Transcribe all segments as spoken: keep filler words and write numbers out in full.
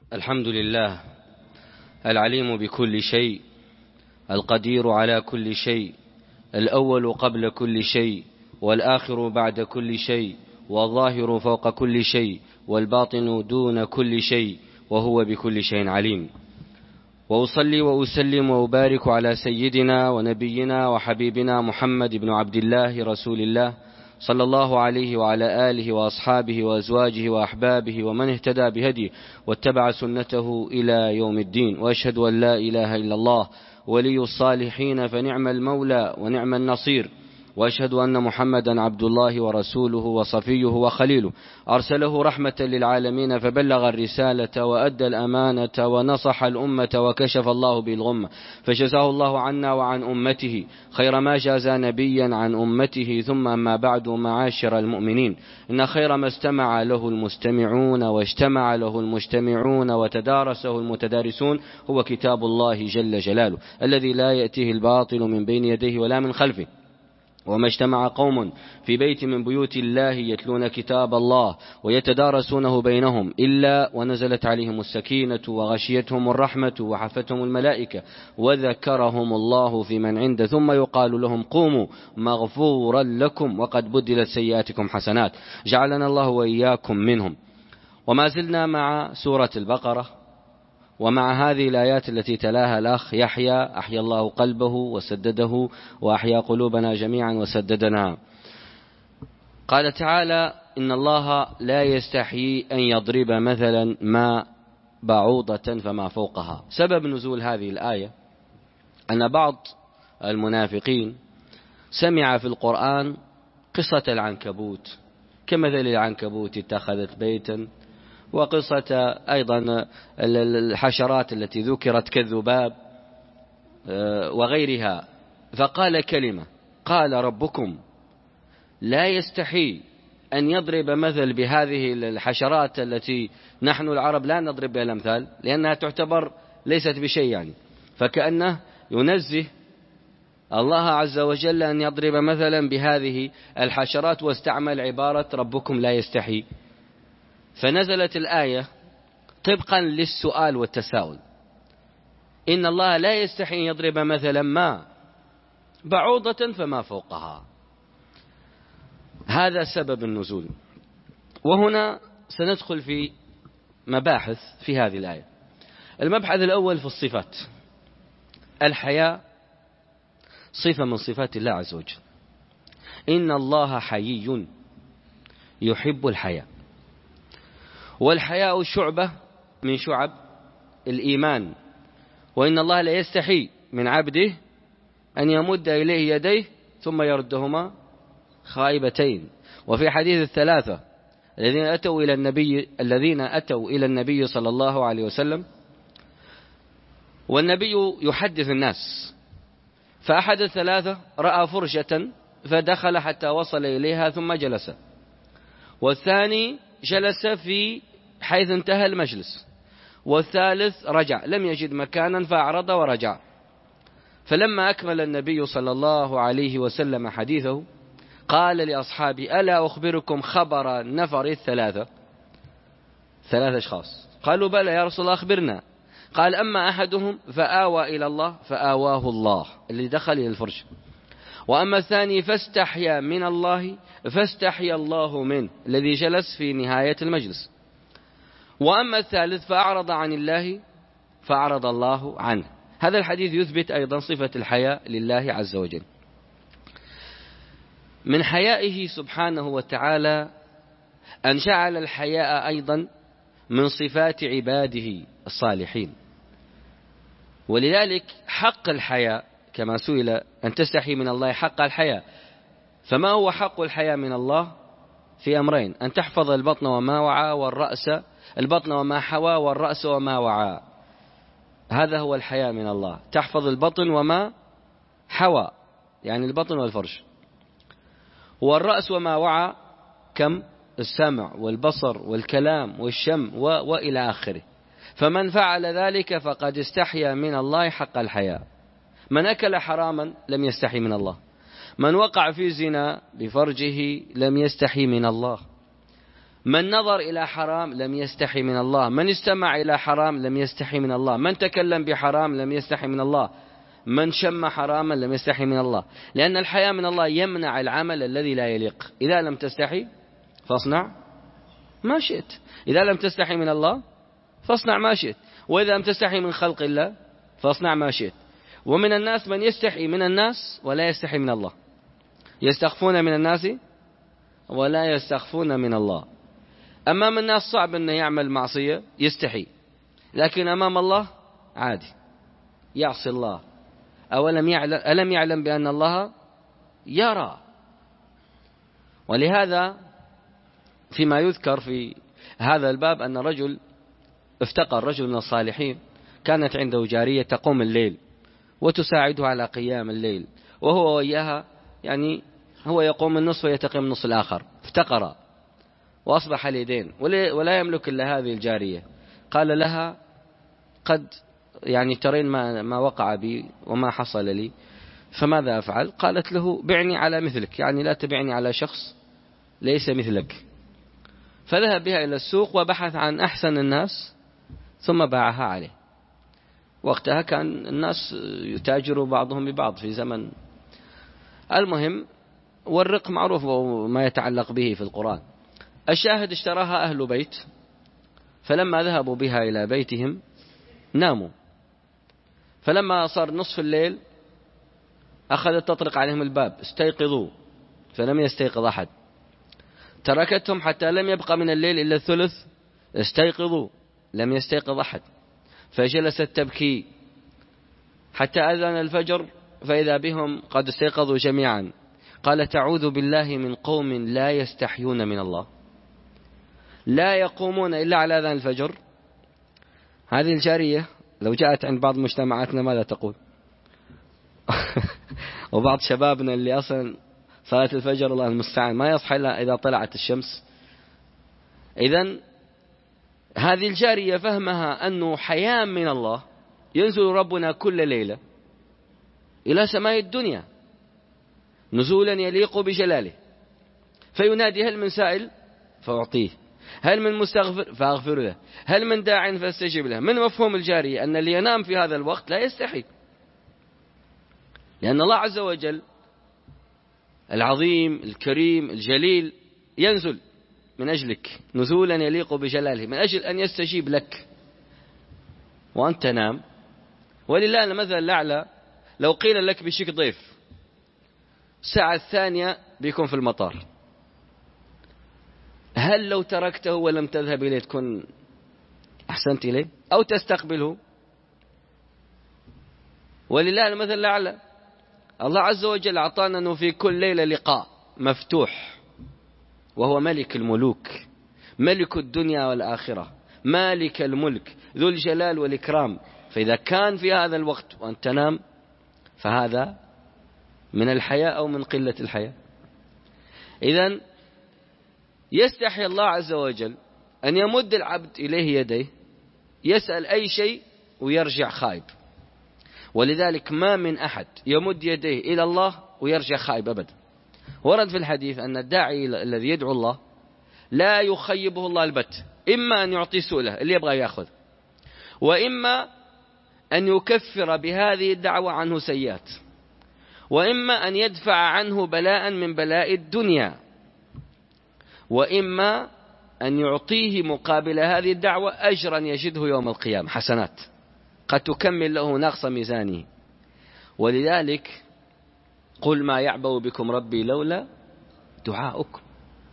الحمد لله العليم بكل شيء، القدير على كل شيء، الأول قبل كل شيء، والآخر بعد كل شيء، والظاهر فوق كل شيء، والباطن دون كل شيء، وهو بكل شيء عليم. وأصلي وأسلم وأبارك على سيدنا ونبينا وحبيبنا محمد بن عبد الله رسول الله صلى الله عليه وعلى آله وأصحابه وأزواجه وأحبابه ومن اهتدى بهديه واتبع سنته إلى يوم الدين. وأشهد أن لا إله إلا الله ولي الصالحين فنعم المولى ونعم النصير، وأشهد أن محمدا عبد الله ورسوله وصفيه وخليله، أرسله رحمة للعالمين فبلغ الرسالة وأدى الأمانة ونصح الأمة وكشف الله به الغمة، فجزاه الله عنا وعن أمته خير ما جازى نبيا عن أمته. ثم ما بعد، معاشر المؤمنين، إن خير ما استمع له المستمعون واجتمع له المجتمعون وتدارسه المتدارسون هو كتاب الله جل جلاله، الذي لا يأتيه الباطل من بين يديه ولا من خلفه. وما اجتمع قوم في بيت من بيوت الله يتلون كتاب الله ويتدارسونه بينهم إلا ونزلت عليهم السكينة وغشيتهم الرحمة وحفتهم الملائكة وذكرهم الله في من عنده، ثم يقال لهم قوموا مغفورا لكم وقد بدلت سيئاتكم حسنات، جعلنا الله وإياكم منهم. وما زلنا مع سورة البقرة، ومع هذه الآيات التي تلاها الأخ يحيى أحيا الله قلبه وسدده وأحيا قلوبنا جميعا وسددنا. قال تعالى: إن الله لا يستحيي أن يضرب مثلا ما بعوضة فما فوقها. سبب نزول هذه الآية أن بعض المنافقين سمع في القرآن قصة العنكبوت، كمثل العنكبوت اتخذت بيتا، وقصة أيضا الحشرات التي ذكرت كالذباب وغيرها، فقال كلمة: قال ربكم لا يستحي أن يضرب مثل بهذه الحشرات التي نحن العرب لا نضرب بها الأمثال لأنها تعتبر ليست بشيء، يعني فكأنه ينزه الله عز وجل أن يضرب مثلا بهذه الحشرات، واستعمل عبارة ربكم لا يستحي. فنزلت الآية طبقا للسؤال والتساؤل: إن الله لا يستحي أن يضرب مثلا ما بعوضة فما فوقها. هذا سبب النزول. وهنا سندخل في مباحث في هذه الآية. المبحث الأول في الصفات. الحياء صفة من صفات الله عز وجل. إن الله حيي يحب الحياء، والحياء شعبة من شعب الإيمان، وإن الله لا يستحي من عبده أن يمد إليه يديه ثم يردهما خائبتين. وفي حديث الثلاثة الذين أتوا إلى النبي الذين أتوا إلى النبي صلى الله عليه وسلم، والنبي يحدث الناس، فأحد الثلاثة رأى فرجة فدخل حتى وصل إليها ثم جلس، والثاني جلس في حيث انتهى المجلس، والثالث رجع لم يجد مكانا فأعرض ورجع. فلما أكمل النبي صلى الله عليه وسلم حديثه قال لأصحابه: ألا أخبركم خبر نفر الثلاثة؟ ثلاثة أشخاص. قالوا: بلى يا رسول الله أخبرنا. قال: أما أحدهم فآوى إلى الله فآواه الله، اللي دخل إلى الفرش. وأما الثاني فاستحيا من الله فاستحيا الله منه، الذي جلس في نهاية المجلس. وأما الثالث فأعرض عن الله فأعرض الله عنه. هذا الحديث يثبت أيضا صفة الحياء لله عز وجل. من حيائه سبحانه وتعالى أن جعل الحياء أيضا من صفات عباده الصالحين، ولذلك حق الحياء كما سئل أن تستحي من الله حق الحياء. فما هو حق الحياء من الله؟ في أمرين: أن تحفظ البطن وما وعى، والرأس البطن وما حوى والرأس وما وعى. هذا هو الحياء من الله، تحفظ البطن وما حوى، يعني البطن والفرج، والرأس وما وعى كم السمع والبصر والكلام والشم و... وإلى آخره. فمن فعل ذلك فقد استحيا من الله حق الحياء. من أكل حراما لم يستحي من الله، من وقع في زنا بفرجه لم يستحي من الله، من نظر إلى حرام لم يستحي من الله، من استمع إلى حرام لم يستحي من الله، من تكلم بحرام لم يستحي من الله، من شم حراما لم يستحي من الله. لأن الحياء من الله يمنع العمل الذي لا يليق. إذا لم تستحي فاصنع ما شئت، إذا لم تستحي من الله فاصنع ما شئت، وإذا لم تستحي من خلق الله فاصنع ما شئت. ومن الناس من يستحي من الناس ولا يستحي من الله، يستخفون من الناس ولا يستخفون من الله. أمام الناس صعب أن يعمل معصية يستحي، لكن أمام الله عادي يعصي الله. أولم يعلم ألم يعلم بأن الله يرى. ولهذا فيما يذكر في هذا الباب أن رجل افتقر، رجل من الصالحين، كانت عنده جارية تقوم الليل وتساعده على قيام الليل، وهو وإياها يعني هو يقوم النصف ويتقيم النصف الآخر. افتقر وأصبح اليدين ولا يملك إلا هذه الجارية. قال لها قد يعني ترين ما, ما وقع بي وما حصل لي، فماذا أفعل؟ قالت له بعني على مثلك، يعني لا تبعني على شخص ليس مثلك. فذهب بها إلى السوق وبحث عن أحسن الناس ثم باعها عليه. وقتها كان الناس يتاجروا بعضهم ببعض في زمن. المهم، والرق معروف وما يتعلق به في القرآن. الشاهد اشتراها أهل بيت، فلما ذهبوا بها إلى بيتهم ناموا، فلما صار نصف الليل أخذت تطرق عليهم الباب: استيقظوا، فلم يستيقظ أحد. تركتهم حتى لم يبقى من الليل إلا الثلث: استيقظوا، لم يستيقظ أحد. فجلست تبكي حتى أذن الفجر فإذا بهم قد استيقظوا جميعا. قال: تعوذ بالله من قوم لا يستحيون من الله، لا يقومون إلا على أذان الفجر. هذه الجارية لو جاءت عند بعض مجتمعاتنا ماذا تقول؟ وبعض شبابنا اللي أصلا صلاة الفجر الله المستعان ما يصحى إلا إذا طلعت الشمس. إذن هذه الجارية فهمها أنه حياء من الله ينزل ربنا كل ليلة إلى سماء الدنيا نزولا يليق بجلاله، فينادي: هل من سائل فأعطيه، هل من مستغفر فأغفر له، هل من داع فاستجب له. من مفهوم الجارية أن اللي ينام في هذا الوقت لا يستحي، لأن الله عز وجل العظيم الكريم الجليل ينزل من أجلك نزولا يليق بجلاله، من أجل أن يستجيب لك وأنت نام. ولله المثل الأعلى، لو قيل لك بشك ضيف الساعة الثانية بيكون في المطار، هل لو تركته ولم تذهب إليه تكون أحسنت إليه أو تستقبله؟ ولله المثل الأعلى. الله عز وجل أعطانا أنه في كل ليلة لقاء مفتوح، وهو ملك الملوك، ملك الدنيا والآخرة، مالك الملك، ذو الجلال والإكرام. فإذا كان في هذا الوقت وأنت تنام فهذا من الحياء أو من قلة الحياء. إذن يستحي الله عز وجل أن يمد العبد إليه يديه يسأل أي شيء ويرجع خائب. ولذلك ما من أحد يمد يديه إلى الله ويرجع خائب أبدا. ورد في الحديث أن الداعي الذي يدعو الله لا يخيبه الله البت، إما أن يعطي سؤله اللي يبغى يأخذ، وإما أن يكفر بهذه الدعوة عنه سيئات، وإما أن يدفع عنه بلاء من بلاء الدنيا، وإما أن يعطيه مقابل هذه الدعوة أجرا يجده يوم القيامة، حسنات قد تكمل له نقص ميزانه. ولذلك قل ما يعبأ بكم ربي لولا دعاؤكم.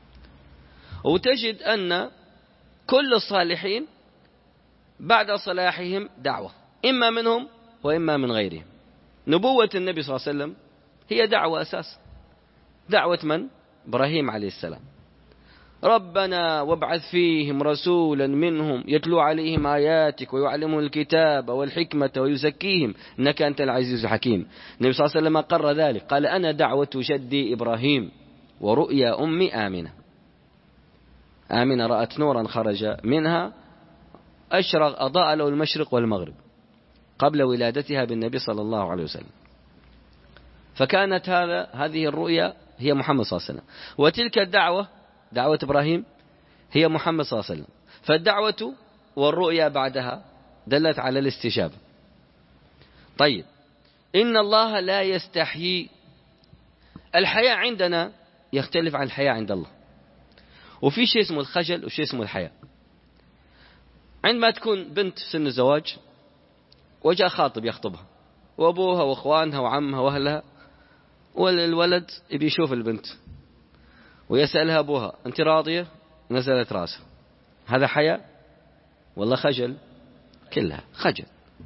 وتجد أن كل الصالحين بعد صلاحهم دعوة، إما منهم وإما من غيرهم. نبوة النبي صلى الله عليه وسلم هي دعوة أساس. دعوة من؟ إبراهيم عليه السلام: ربنا وابعث فيهم رسولا منهم يتلو عليهم آياتك ويعلمهم الكتاب والحكمة ويزكيهم إنك أنت العزيز الحكيم. النبي صلى الله عليه وسلم قرر ذلك، قال: أنا دعوة جدي إبراهيم ورؤيا أمي آمنة. آمنة رأت نورا خرج منها أشرق أضاء له المشرق والمغرب قبل ولادتها بالنبي صلى الله عليه وسلم. فكانت هذا هذه الرؤيا هي محمد صلى الله عليه وسلم. وتلك الدعوة دعوة إبراهيم هي محمد صلى الله عليه وسلم. فالدعوة والرؤيا بعدها دلت على الاستجابة. طيب، إن الله لا يستحيي. الحياء عندنا يختلف عن الحياء عند الله، وفي شيء اسمه الخجل وشيء اسمه الحياء. عندما تكون بنت في سن الزواج وجاء خاطب يخطبها، وأبوها وأخوانها وعمها وأهلها، والولد يبي يشوف البنت ويسألها أبوها أنت راضية؟ نزلت راسه. هذا حياء والله خجل؟ كلها خجل.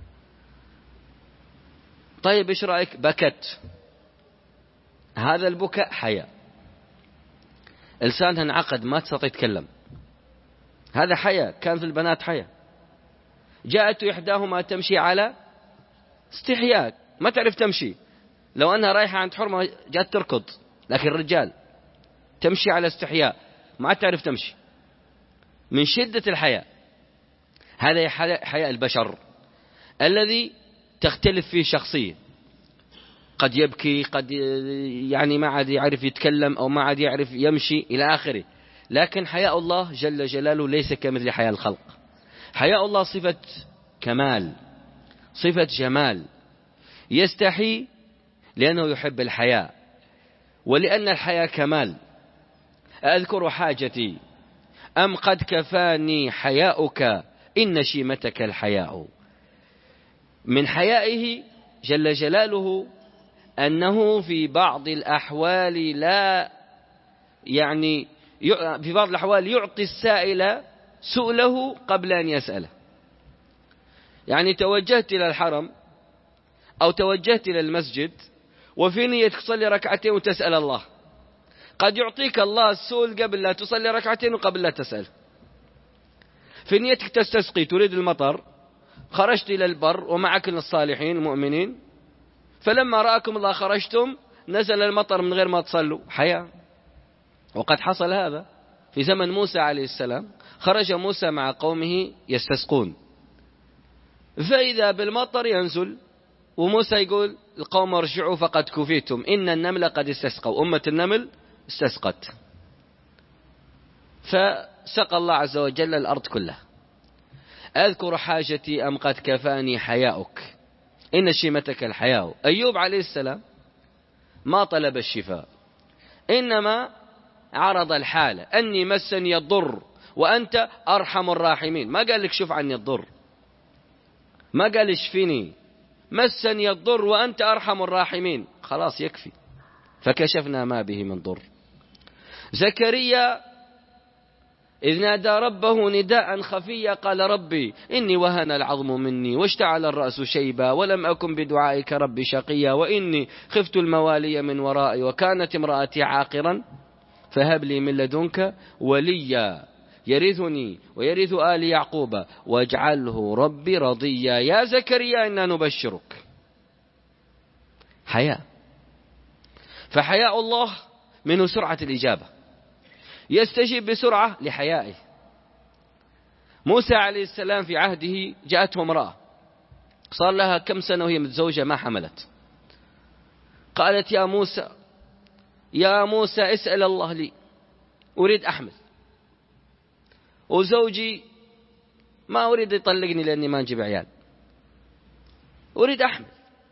طيب إيش رأيك؟ بكت. هذا البكاء حياء، لسانها انعقد ما تستطيع تتكلم، هذا حياء. كان في البنات حياء. جاءت إحداهما تمشي على استحياء، ما تعرف تمشي، لو أنها رايحة عند حرمة جاءت تركض، لكن الرجال تمشي على استحياء ما تعرف تمشي من شدة الحياء. هذا حياء البشر الذي تختلف فيه شخصية، قد يبكي، قد يعني ما عاد يعرف يتكلم، أو ما عاد يعرف يمشي إلى آخره. لكن حياء الله جل جلاله ليس كمثل حياء الخلق. حياء الله صفة كمال، صفة جمال. يستحي لأنه يحب الحياء، ولأن الحياء كمال. أذكر حاجتي أم قد كفاني حياؤك إن شيمتك الحياء. من حيائه جل جلاله أنه في بعض الأحوال لا يعني في بعض الأحوال يعطي السائل سؤله قبل أن يسأله. يعني توجهت إلى الحرم أو توجهت إلى المسجد وفي نيتك تصلي ركعتين وتسأل الله، قد يعطيك الله السؤل قبل لا تصلي ركعتين وقبل لا تسأل. في نيتك تستسقي تريد المطر، خرجت إلى البر ومعك الصالحين المؤمنين، فلما رأكم الله خرجتم نزل المطر من غير ما تصلوا. حياء. وقد حصل هذا في زمن موسى عليه السلام. خرج موسى مع قومه يستسقون، فإذا بالمطر ينزل، وموسى يقول القوم ارجعوا فقد كفيتم إن النمل قد استسقوا. أمة النمل استسقت، فسقى الله عز وجل الأرض كلها. أذكر حاجتي أم قد كفاني حياؤك إن شيمتك الحياء. أيوب عليه السلام ما طلب الشفاء، إنما عرض الحالة، أني مسني الضر وأنت أرحم الراحمين. ما قال لك شوف عني الضر، ما قال اشفيني، مسني الضر وأنت أرحم الراحمين، خلاص يكفي. فكشفنا ما به من ضر. زكريا إذ نادى ربه نداء خفيا قال ربي إني وهن العظم مني واشتعل الرأس شيبا ولم أكن بدعائك ربي شقيا وإني خفت الموالي من ورائي وكانت امرأتي عاقرا فهب لي من لدنك وليا يرثني ويرث آل يعقوب واجعله ربي رضيا. يا زكريا إنا نبشرك. حياء. فحياء الله منه سرعة الإجابة، يستجيب بسرعة لحيائه. موسى عليه السلام في عهده جاءته امرأة صار لها كم سنة وهي متزوجة ما حملت، قالت يا موسى يا موسى اسأل الله لي أريد أحمل، وزوجي ما أريد يطلقني لأني ما نجيب عيال، أريد أحمل.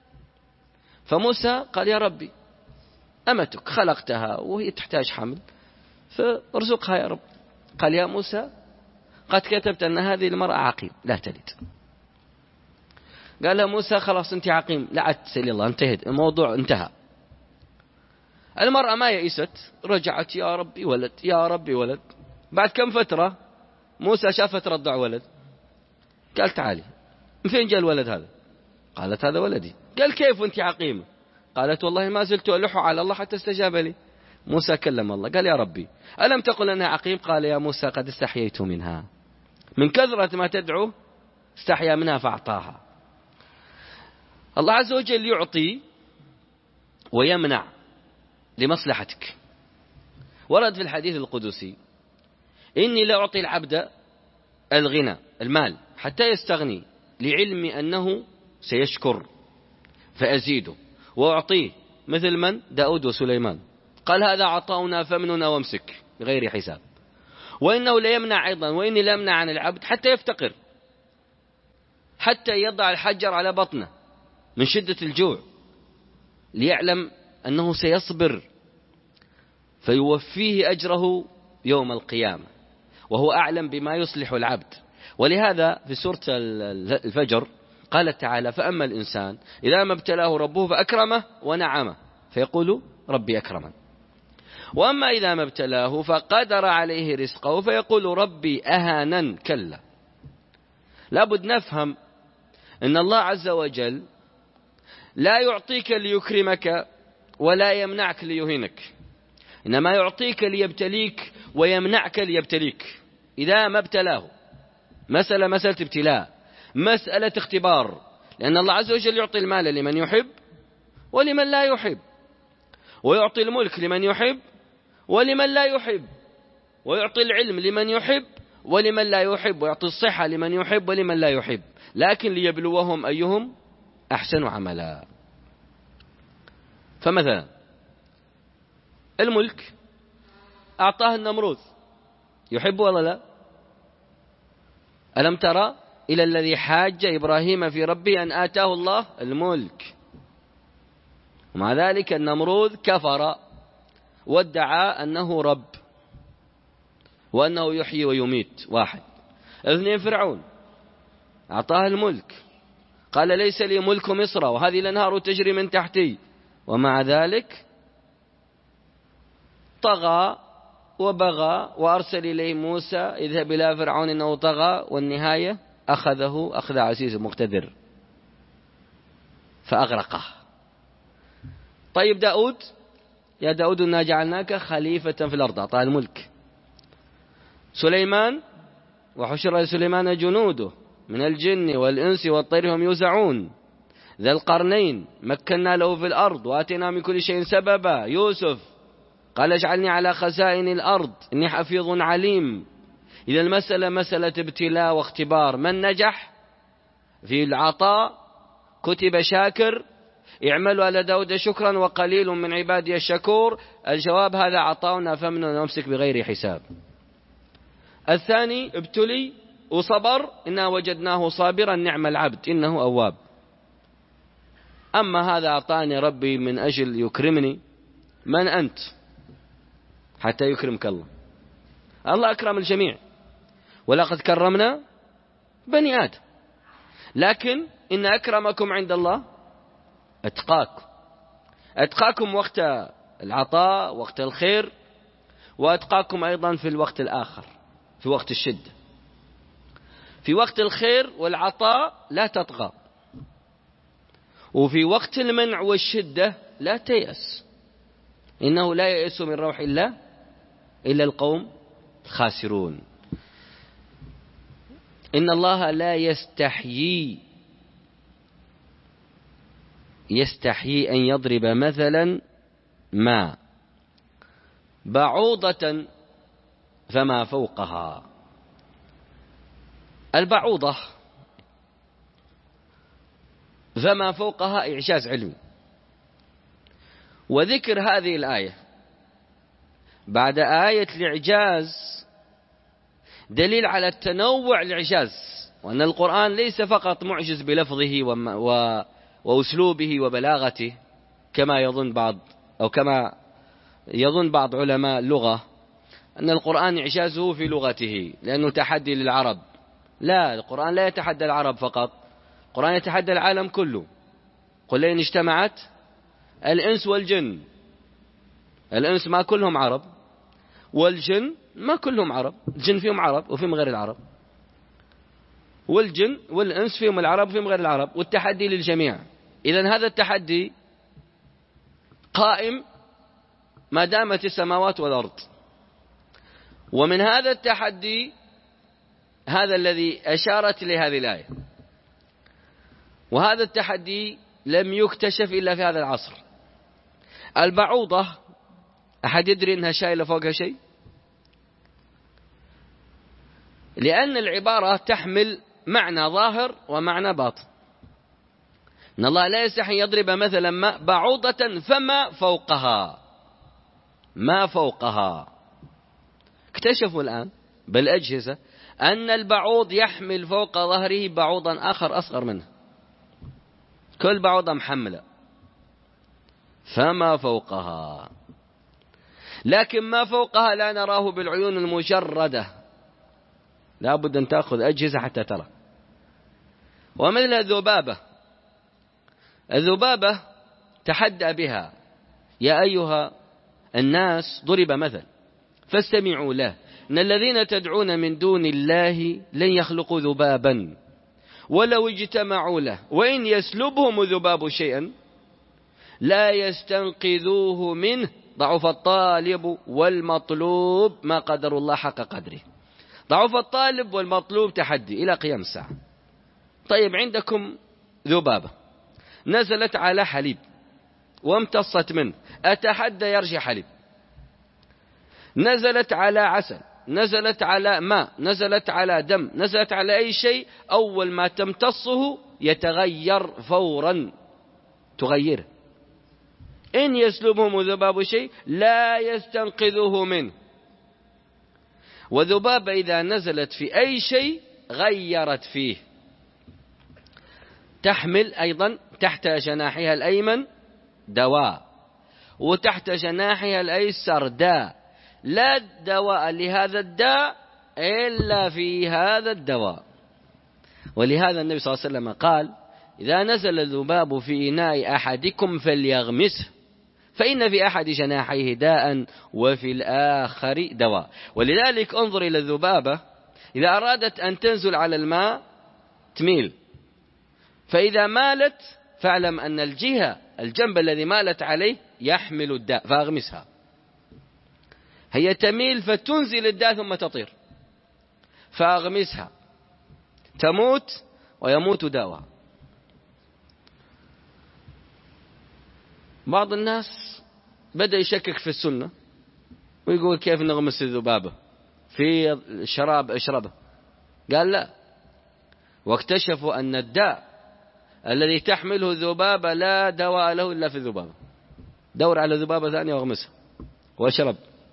فموسى قال يا ربي أمتك خلقتها وهي تحتاج حمل فارزقها يا رب. قال يا موسى قد كتبت أن هذه المرأة عقيم لا تلد. قال له موسى خلاص أنت عقيم لا عاد تسألي الله، انتهت الموضوع انتهى. المرأة ما يئست، رجعت يا ربي ولد يا ربي ولد. بعد كم فترة موسى شافت رضع ولد، قال تعالي من فين جاء الولد هذا؟ قالت هذا ولدي. قال كيف وانت عقيمة؟ قالت والله ما زلت ألح على الله حتى استجاب لي. موسى كلم الله قال يا ربي ألم تقل أنها عقيم؟ قال يا موسى قد استحييت منها، من كثرة ما تدعو استحيا منها فأعطاها. الله عز وجل يعطي ويمنع لمصلحتك. ورد في الحديث القدسي إني لا أعطي العبد الغنى المال حتى يستغني لعلمي أنه سيشكر فأزيده، وأعطيه مثل من؟ داود وسليمان. قال هذا عطاؤنا فمننا وامسك بغير حساب. وإنه لا يمنع أيضا، وإني لا أمنع عن العبد حتى يفتقر، حتى يضع الحجر على بطنه من شدة الجوع، ليعلم أنه سيصبر فيوفيه أجره يوم القيامة، وهو أعلم بما يصلح العبد. ولهذا في سورة الفجر قال تعالى: فأما الإنسان إذا ما ابتلاه ربه فأكرمه ونعمه فيقول ربي أكرمن، وأما إذا ما ابتلاه فقدر عليه رزقه فيقول ربي أهانن. كلا، لابد نفهم أن الله عز وجل لا يعطيك ليكرمك ولا يمنعك ليهينك، إنما يعطيك ليبتليك ويمنعك ليبتليك. إذا ما ابتلاه، مسألة مسألة ابتلاء، مسألة اختبار، لأن الله عز وجل يعطي المال لمن يحب ولمن لا يحب، ويعطي الملك لمن يحب ولمن لا يحب، ويعطي العلم لمن يحب ولمن لا يحب، ويعطي الصحة لمن يحب ولمن لا يحب، لكن ليبلوهم أيهم أحسن عملا. فمثلا الملك أعطاه النمروذ، يحب ولا لا؟ ألم ترى إلى الذي حاج إبراهيم في ربه أن آتاه الله الملك، ومع ذلك النمروذ كفر وادعى أنه رب وأنه يحيي ويميت. واحد. اثنين، فرعون أعطاه الملك، قال ليس لي ملك مصر وهذه الأنهار تجري من تحتي، ومع ذلك طغى وبغى وأرسل إليه موسى: اذهب إلى فرعون إنه طغى، والنهاية أخذه أخذ عزيز مقتدر فأغرقه. طيب داود: يا داود إنا جعلناك خليفة في الأرض، أعطاه الملك. سليمان: وحشر لسليمان جنوده من الجن والإنس والطير هم يوزعون. ذا القرنين: مكنا له في الأرض وآتينا من كل شيء سببا. يوسف: قال اجعلني على خزائن الأرض إني حفيظ عليم. إذا المسألة مسألة ابتلاء واختبار، من نجح في العطاء كتب شاكر، اعملوا على داود شكرا وقليل من عبادي الشكور. الجواب: هذا عطاؤنا فمن نمسك بغير حساب. الثاني: ابتلي وصبر، إنا وجدناه صابرا نعم العبد إنه أواب. أما هذا أعطاني ربي من أجل يكرمني، من أنت حتى يكرمك الله؟ الله أكرم الجميع، ولقد كرمنا بني آدم، لكن إن أكرمكم عند الله أتقاكم. أتقاكم وقت العطاء، وقت الخير، وأتقاكم أيضا في الوقت الآخر، في وقت الشدة. في وقت الخير والعطاء لا تطغى، وفي وقت المنع والشدة لا تيأس، إنه لا ييأس من روح الله إلا القوم الخاسرون. إن الله لا يستحيي يستحيي أن يضرب مثلا ما بعوضة فما فوقها. البعوضة فما فوقها إعجاز علمي، وذكر هذه الآية بعد آية الإعجاز دليل على التنوع الإعجاز، وأن القرآن ليس فقط معجز بلفظه وأسلوبه وبلاغته كما يظن بعض أو كما يظن بعض علماء اللغة أن القرآن إعجازه في لغته لأنه تحدي للعرب. لا، القرآن لا يتحدى العرب فقط، القرآن يتحدى العالم كله. قل لئن اجتمعت الإنس والجن، الإنس ما كلهم عرب، والجن ما كلهم عرب، الجن فيهم عرب وفيهم غير العرب، والجن والإنس فيهم العرب وفيهم غير العرب، والتحدي للجميع. إذن هذا التحدي قائم ما دامت السماوات والأرض، ومن هذا التحدي هذا الذي أشارت لهذه الآية، وهذا التحدي لم يكتشف إلا في هذا العصر. البعوضة، أحد يدري أنها شايلة فوقها شيء؟ لأن العبارة تحمل معنى ظاهر ومعنى باطن. إن الله لا يستحي يضرب مثلا ما بعوضة فما فوقها، ما فوقها. اكتشفوا الآن بالأجهزة أن البعوض يحمل فوق ظهره بعوضا آخر أصغر منه، كل بعوضة محملة فما فوقها، لكن ما فوقها لا نراه بالعيون المجردة، لا بد أن تأخذ أجهزة حتى ترى. ومثل الذبابة، الذبابة تحدى بها: يا أيها الناس ضرب مثل فاستمعوا له إن الذين تدعون من دون الله لن يخلقوا ذبابا ولو اجتمعوا له وإن يسلبهم الذباب شيئا لا يستنقذوه منه ضعف الطالب والمطلوب ما قدر الله حق قدره. ضعف الطالب والمطلوب تحدي إلى قيام الساعة. طيب عندكم ذبابة نزلت على حليب وامتصت منه، أتحدى يرجع حليب. نزلت على عسل، نزلت على ماء، نزلت على دم، نزلت على أي شيء، أول ما تمتصه يتغير فورا، تغيره. إن يسلبهم ذباب شيء لا يستنقذوه منه. وذبابة إذا نزلت في أي شيء غيرت فيه. تحمل أيضا تحت جناحها الأيمن دواء وتحت جناحها الأيسر داء، لا دواء لهذا الداء إلا في هذا الدواء. ولهذا النبي صلى الله عليه وسلم قال: إذا نزل الذباب في إناء أحدكم فليغمسه فإن في أحد جناحيه داء وفي الآخر دواء. ولذلك انظر إلى الذبابة إذا أرادت أن تنزل على الماء تميل، فإذا مالت فاعلم أن الجهة الجنب الذي مالت عليه يحمل الداء فأغمسها. هي تميل فتنزل الداء ثم تطير، فأغمسها تموت ويموت داءها. بعض الناس بدأ يشكك في السنة ويقول: كيف نغمس الذبابة في الشراب اشربه؟ قال لا، واكتشفوا أن الداء الذي تحمله الذبابة لا دواء له إلا في الذبابة. دور على ذبابة ثانية واغمسها واشرب.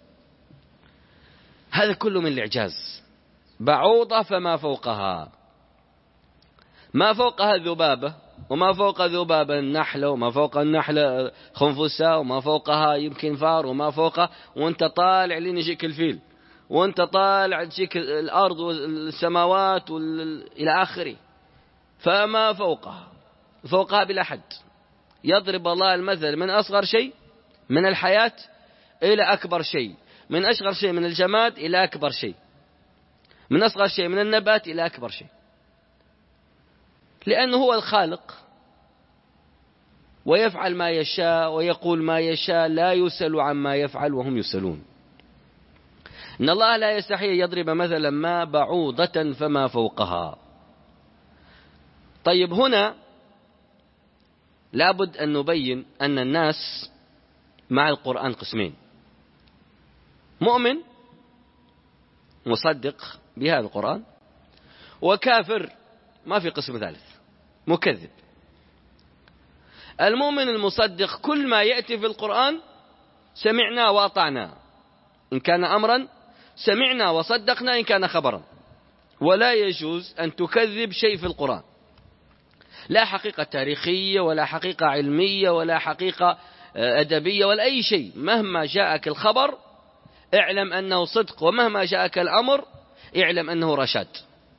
هذا كله من الإعجاز. بعوضة فما فوقها، ما فوقها الذبابة، وما فوق الذبابة النحلة، وما فوق النحلة خنفسة، وما فوقها يمكن فار، وما فوقها وانت طالع لين يجيك الفيل، وانت طالع تجيك الأرض والسماوات وال... إلى آخره. فما فوقها، فوقها بلا حد. يضرب الله المثل من أصغر شيء من الحياة إلى أكبر شيء، من أصغر شيء من الجماد إلى أكبر شيء، من أصغر شيء من النبات إلى أكبر شيء، لأنه هو الخالق ويفعل ما يشاء ويقول ما يشاء، لا يسأل عما يفعل وهم يسألون. إن الله لا يستحي يضرب مثلا ما بعوضة فما فوقها. طيب هنا لابد أن نبين أن الناس مع القرآن قسمين: مؤمن مصدق بهذا القرآن، وكافر، ما في قسم ثالث، مكذب. المؤمن المصدق كل ما يأتي في القرآن سمعنا وأطعنا إن كان أمرا، سمعنا وصدقنا إن كان خبرا. ولا يجوز أن تكذب شيء في القرآن، لا حقيقة تاريخية ولا حقيقة علمية ولا حقيقة أدبية ولا أي شيء. مهما جاءك الخبر اعلم أنه صدق، ومهما جاءك الأمر اعلم أنه رشاد.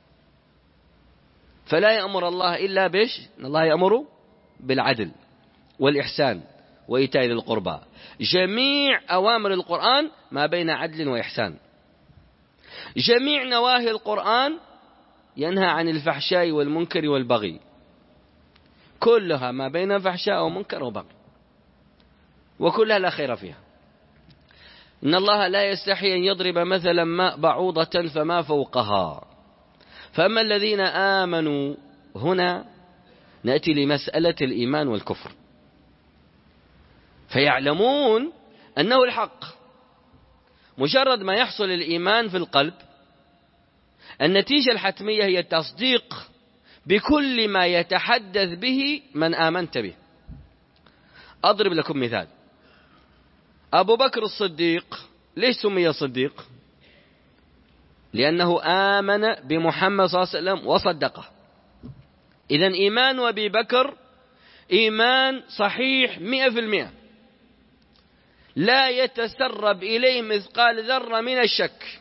فلا يأمر الله إلا بإيش؟ إن الله يأمر بالعدل والإحسان وإيتاء ذي القربى. جميع أوامر القرآن ما بين عدل وإحسان. جميع نواهي القرآن ينهى عن الفحشاء والمنكر والبغي، كلها ما بين فحشاء ومنكر وبغي، وكلها لا خير فيها. إن الله لا يستحي أن يضرب مثلا ما بعوضة فما فوقها. فأما الذين آمنوا، هنا نأتي لمسألة الإيمان والكفر، فيعلمون أنه الحق. مجرد ما يحصل الإيمان في القلب، النتيجة الحتمية هي التصديق بكل ما يتحدث به من آمنت به. أضرب لكم مثال: أبو بكر الصديق ليش سمي صديق؟ لأنه آمن بمحمد صلى الله عليه وسلم وصدقه. إذن إيمان أبي بكر إيمان صحيح مئة في المئة، لا يتسرب إليه مثقال ذرة من الشك.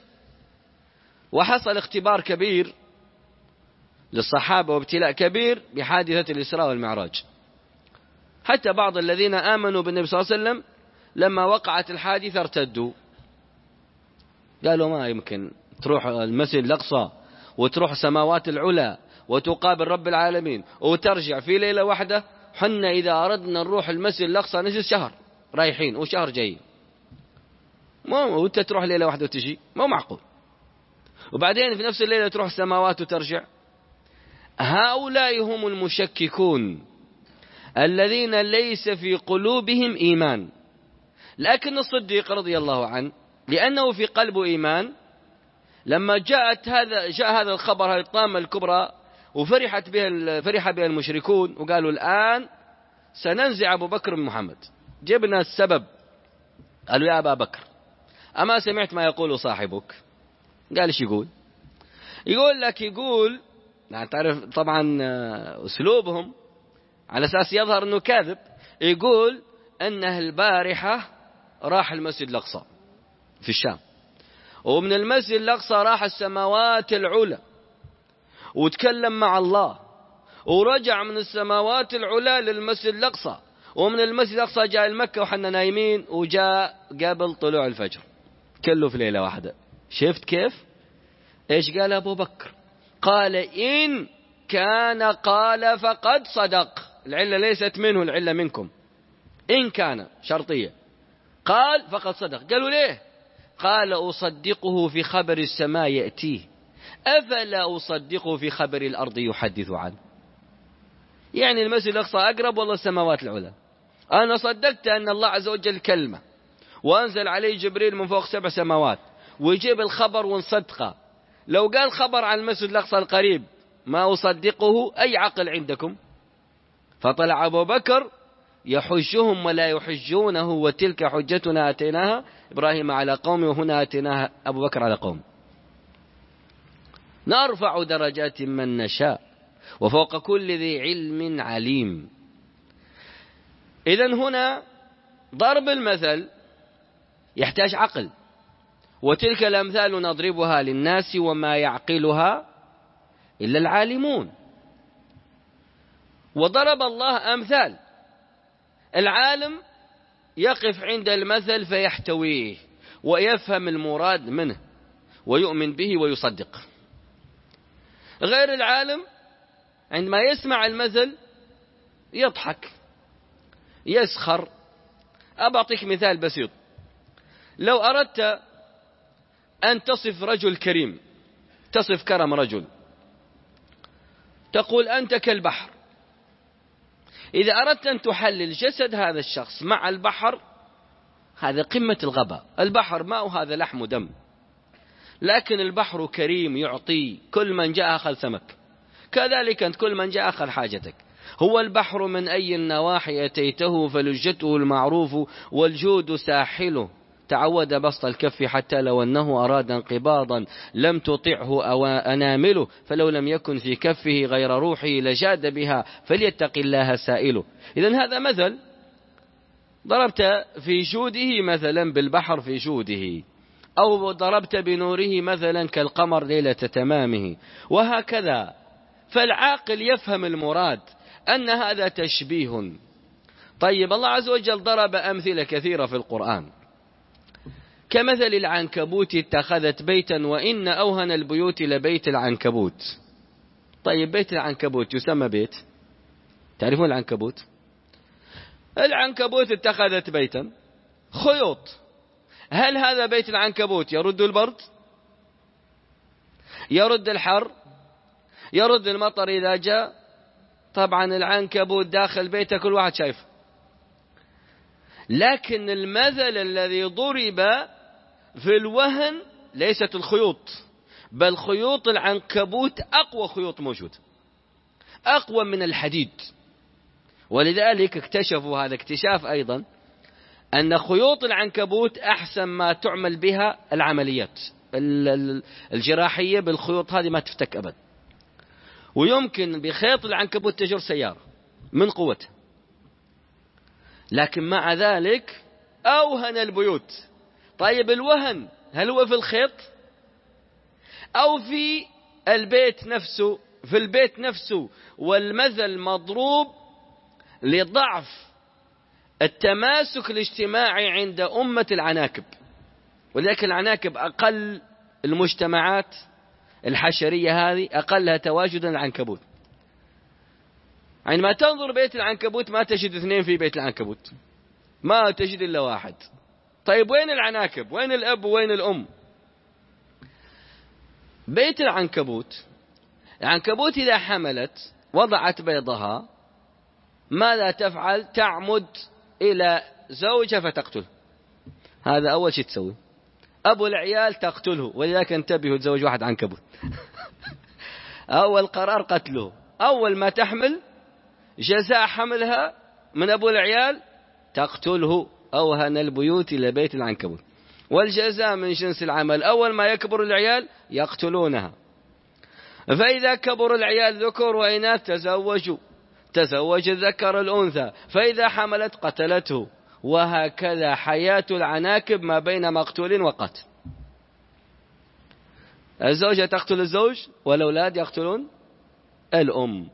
وحصل اختبار كبير للصحابة وابتلاء كبير بحادثة الإسراء والمعراج. حتى بعض الذين آمنوا بالنبي صلى الله عليه وسلم لما وقعت الحادثة ارتدوا، قالوا ما يمكن تروح المسجد الأقصى وتروح سماوات العلا وتقابل رب العالمين وترجع في ليلة واحدة. حنا إذا أردنا نروح المسجد الأقصى نجلس شهر رايحين وشهر جاي، مو وانت تروح ليلة واحدة وتجي، مو معقول. وبعدين في نفس الليلة تروح السماوات وترجع. هؤلاء هم المشككون الذين ليس في قلوبهم إيمان. لكن الصديق رضي الله عنه لأنه في قلبه إيمان، لما جاءت هذا جاء هذا الخبر، هذه الطامة الكبرى، وفرحت بها فرح بها المشركون وقالوا الآن سننزع أبو بكر من محمد. جبنا السبب، قالوا يا أبا بكر أما سمعت ما يقول صاحبك؟ قال ايش يقول؟ يقول لك يقول يعني تعرف طبعا أسلوبهم على أساس يظهر أنه كاذب. يقول أنه البارحة راح المسجد الأقصى في الشام، ومن المسجد الأقصى راح السماوات العلى وتكلم مع الله، ورجع من السماوات العلى للمسجد الأقصى، ومن المسجد الأقصى جاء المكة وحنا نايمين وجاء قبل طلوع الفجر، كله في ليلة واحدة. شفت كيف؟ ايش قال أبو بكر؟ قال إن كان قال فقد صدق. العلة ليست منه، العلة منكم. إن كان شرطية، قال فقد صدق. قالوا ليه؟ قال أصدقه في خبر السماء يأتيه، أفلا أصدقه في خبر الأرض يحدث عنه. يعني المسجد الأقصى أقرب والله السماوات العلى. أنا صدقت أن الله عز وجل كلمة وأنزل عليه جبريل من فوق سبع سماوات ويجيب الخبر ونصدقه. لو قال خبر عن المسجد الأقصى القريب ما أصدقه، أي عقل عندكم؟ فطلع أبو بكر يحجهم ولا يحجونه، وتلك حجتنا آتيناها إبراهيم على قومه وهنا آتيناها أبو بكر على قوم. نرفع درجات من نشاء وفوق كل ذي علم عليم. إذن هنا ضرب المثل يحتاج عقل، وتلك الأمثال نضربها للناس وما يعقلها إلا العالمون. وضرب الله أمثال، العالم يقف عند المثل فيحتويه ويفهم المراد منه ويؤمن به ويصدق. غير العالم عندما يسمع المثل يضحك يسخر. أبعطيك مثال بسيط. لو أردت أن تصف رجل كريم، تصف كرم رجل، تقول أنت كالبحر. إذا أردت أن تحلل جسد هذا الشخص مع البحر، هذا قمة الغباء. البحر ماء هذا لحم ودم، لكن البحر كريم يعطي، كل من جاء أخذ سمك، كذلك أنت كل من جاء أخذ حاجتك. هو البحر من أي النواحي أتيته فلجته المعروف والجود ساحله، تعود بسط الكف حتى لو أنه أراد انقباضا لم تطعه أو أنامله، فلو لم يكن في كفه غير روحه لجاد بها فليتق الله سائله. إذن هذا مثل ضربت في جوده مثلا بالبحر في جوده، أو ضربت بنوره مثلا كالقمر ليلة تمامه، وهكذا. فالعاقل يفهم المراد أن هذا تشبيه. طيب الله عز وجل ضرب أمثلة كثيرة في القرآن، كمثل العنكبوت اتخذت بيتا وإن أوهن البيوت لبيت العنكبوت. طيب بيت العنكبوت يسمى بيت؟ تعرفون العنكبوت؟ العنكبوت اتخذت بيتا، خيوط. هل هذا بيت العنكبوت يرد البرد؟ يرد الحر؟ يرد المطر إذا جاء؟ طبعا العنكبوت داخل بيته كل واحد شايفه. لكن المثل الذي ضرب في الوهن ليست الخيوط، بل خيوط العنكبوت أقوى خيوط موجود، أقوى من الحديد. ولذلك اكتشفوا هذا اكتشاف أيضا، أن خيوط العنكبوت أحسن ما تعمل بها العمليات. الجراحية بالخيوط هذه ما تفتك أبدا، ويمكن بخيط العنكبوت تجر سيارة من قوته. لكن مع ذلك أوهن البيوت. طيب الوهن هل هو في الخيط أو في البيت نفسه؟ في البيت نفسه، والمثل مضروب لضعف التماسك الاجتماعي عند أمة العناكب. ولذلك العناكب أقل المجتمعات الحشرية هذه، أقلها تواجدا العنكبوت. عندما تنظر بيت العنكبوت ما تجد اثنين في بيت العنكبوت، ما تجد إلا واحد. طيب وين العناكب؟ وين الأب وين الأم؟ بيت العنكبوت، العنكبوت إذا حملت وضعت بيضها ماذا تفعل؟ تعمد إلى زوجها فتقتله. هذا أول شيء تسوي. أبو العيال تقتله، ولذلك انتبهوا تزوج واحد عنكبوت. أول قرار قتله. أول ما تحمل جزاء حملها من أبو العيال تقتله. أوهن البيوت إلى بيت العنكبوت. والجزاء من جنس العمل، أول ما يكبر العيال يقتلونها. فإذا كبر العيال ذكر وإناث تزوجوا، تزوج الذكر الأنثى، فإذا حملت قتلته. وهكذا حياة العناكب ما بين مقتول وقتل. الزوجة تقتل الزوج والأولاد يقتلون الأم.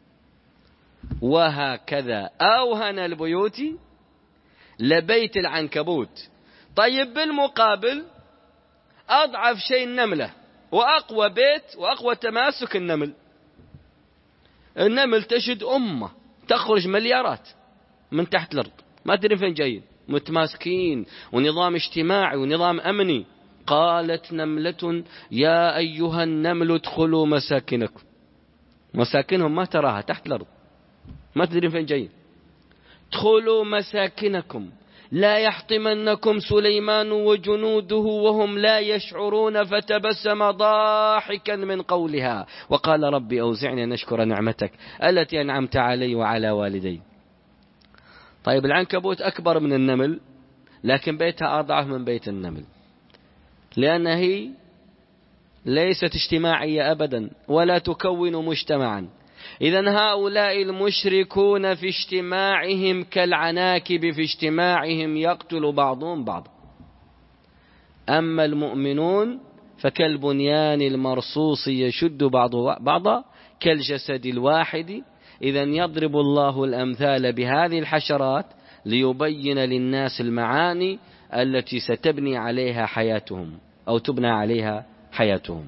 وهكذا أوهن البيوت لبيت العنكبوت. طيب بالمقابل أضعف شيء النملة، وأقوى بيت وأقوى تماسك النمل. النمل تجد أمة تخرج مليارات من تحت الأرض ما تدري فين جايين، متماسكين ونظام اجتماعي ونظام أمني. قالت نملة يا أيها النمل ادخلوا مساكنكم. مساكنهم ما تراها تحت الأرض ما تدري فين جايين. ادخلوا مساكنكم لا يحطمنكم سليمان وجنوده وهم لا يشعرون. فتبسم ضاحكا من قولها وقال ربي أوزعني أن أشكر نعمتك التي أنعمت علي وعلى والدي. طيب العنكبوت أكبر من النمل، لكن بيتها أضعف من بيت النمل، لأنها هي ليست اجتماعية أبدا ولا تكون مجتمعا. إذن هؤلاء المشركون في اجتماعهم كالعناكب في اجتماعهم يقتل بعضهم بعضا. أما المؤمنون فكالبنيان المرصوص يشد بعضه بعضا كالجسد الواحد. إذن يضرب الله الأمثال بهذه الحشرات ليبين للناس المعاني التي ستبني عليها حياتهم أو تبنى عليها حياتهم.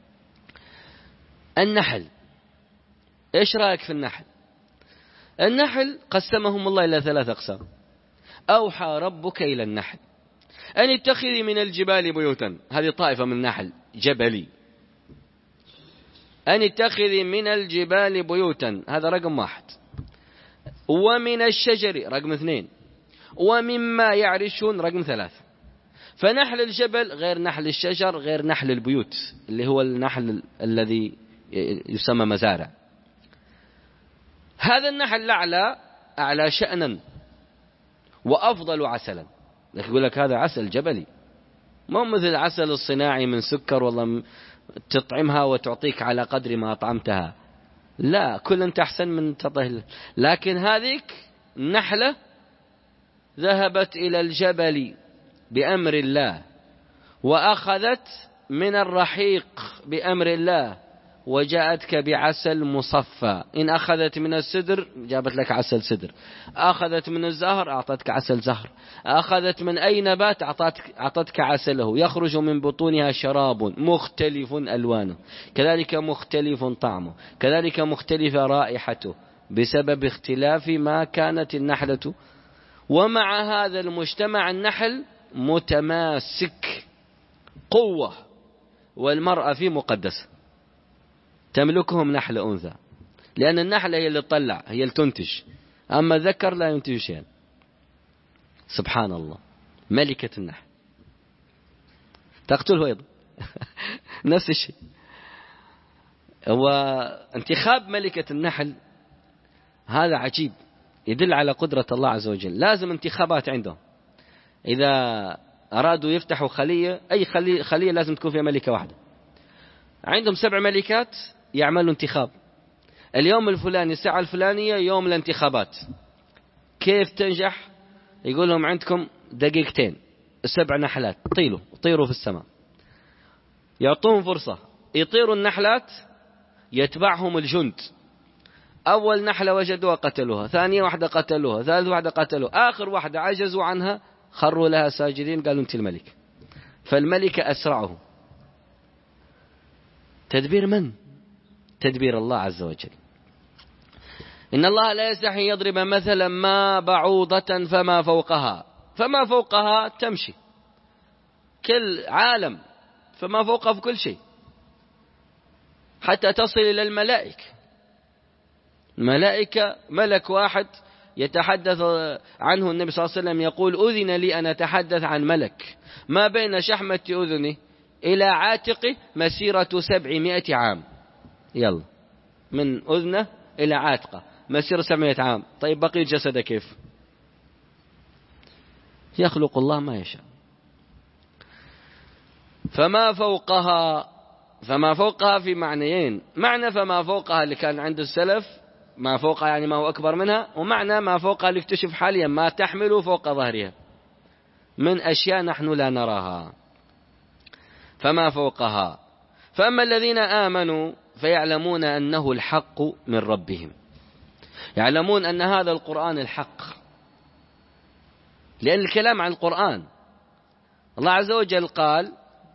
النحل، إيش رأيك في النحل؟ النحل قسمهم الله إلى ثلاث أقسام. أوحى ربك إلى النحل أن اتخذي من الجبال بيوتا، هذه طائفة من النحل جبلي. أن اتخذي من الجبال بيوتا، هذا رقم واحد. ومن الشجر رقم اثنين. ومما يعرشون رقم ثلاثة. فنحل الجبل غير نحل الشجر غير نحل البيوت اللي هو النحل الذي يسمى مزارع. هذا النحل الأعلى أعلى شأنا وأفضل عسلا، لكن يقول لك هذا عسل جبلي، ما مثل العسل الصناعي من سكر والله تطعمها وتعطيك على قدر ما أطعمتها. لا، كل أنت أحسن من تطهل. لكن هذيك النحلة ذهبت إلى الجبل بأمر الله وأخذت من الرحيق بأمر الله وجاءتك بعسل مصفى. إن أخذت من السدر جابت لك عسل سدر، أخذت من الزهر أعطتك عسل زهر، أخذت من أي نبات أعطتك عسله. يخرج من بطونها شراب مختلف ألوانه، كذلك مختلف طعمه، كذلك مختلف رائحته بسبب اختلاف ما كانت النحلة. ومع هذا المجتمع النحل متماسك قوة، والمرأة فيه مقدسة تملكهم نحل أنثى، لأن النحلة هي اللي تطلع هي اللي تنتج، أما الذكر لا ينتج شيئا. سبحان الله، ملكة النحل تقتله أيضا. نفس الشيء. وانتخاب ملكة النحل هذا عجيب، يدل على قدرة الله عز وجل. لازم انتخابات عندهم. إذا أرادوا يفتحوا خلية، أي خلية, خلية لازم تكون فيها ملكة واحدة. عندهم سبع ملكات يعملوا انتخاب، اليوم الفلاني الساعة الفلانية يوم الانتخابات. كيف تنجح؟ يقول لهم عندكم دقيقتين، السبع نحلات طيلوا طيروا في السماء. يعطوهم فرصة، يطيروا النحلات يتبعهم الجند. أول نحلة وجدوها قتلوها، ثانية واحدة قتلوها، ثالث واحدة قتلوها، آخر واحدة عجزوا عنها خروا لها ساجدين قالوا أنت الملك. فالملكة أسرعهم. تدبير من؟ تدبير الله عز وجل. إن الله لا يستحي يضرب مثلا ما بعوضة فما فوقها، فما فوقها تمشي كل عالم، فما فوقها في كل شيء حتى تصل إلى الملائكة. الملائكة ملك واحد يتحدث عنه النبي صلى الله عليه وسلم يقول أذن لي أن أتحدث عن ملك ما بين شحمة أذنه إلى عاتقه مسيرة سبعمائة عام. يلا من أذنه إلى عاتقه مسيرة سبعمائة عام. طيب بقي جسده كيف؟ يخلق الله ما يشاء. فما فوقها، فما فوقها في معنيين، معنى فما فوقها اللي كان عند السلف ما فوقها يعني ما هو أكبر منها، ومعنى ما فوقها اللي اكتشف حاليا ما تحمل فوق ظهرها من أشياء نحن لا نراها. فما فوقها. فأما الذين آمنوا فيعلمون أنه الحق من ربهم، يعلمون أن هذا القرآن الحق، لأن الكلام عن القرآن الله عز وجل قال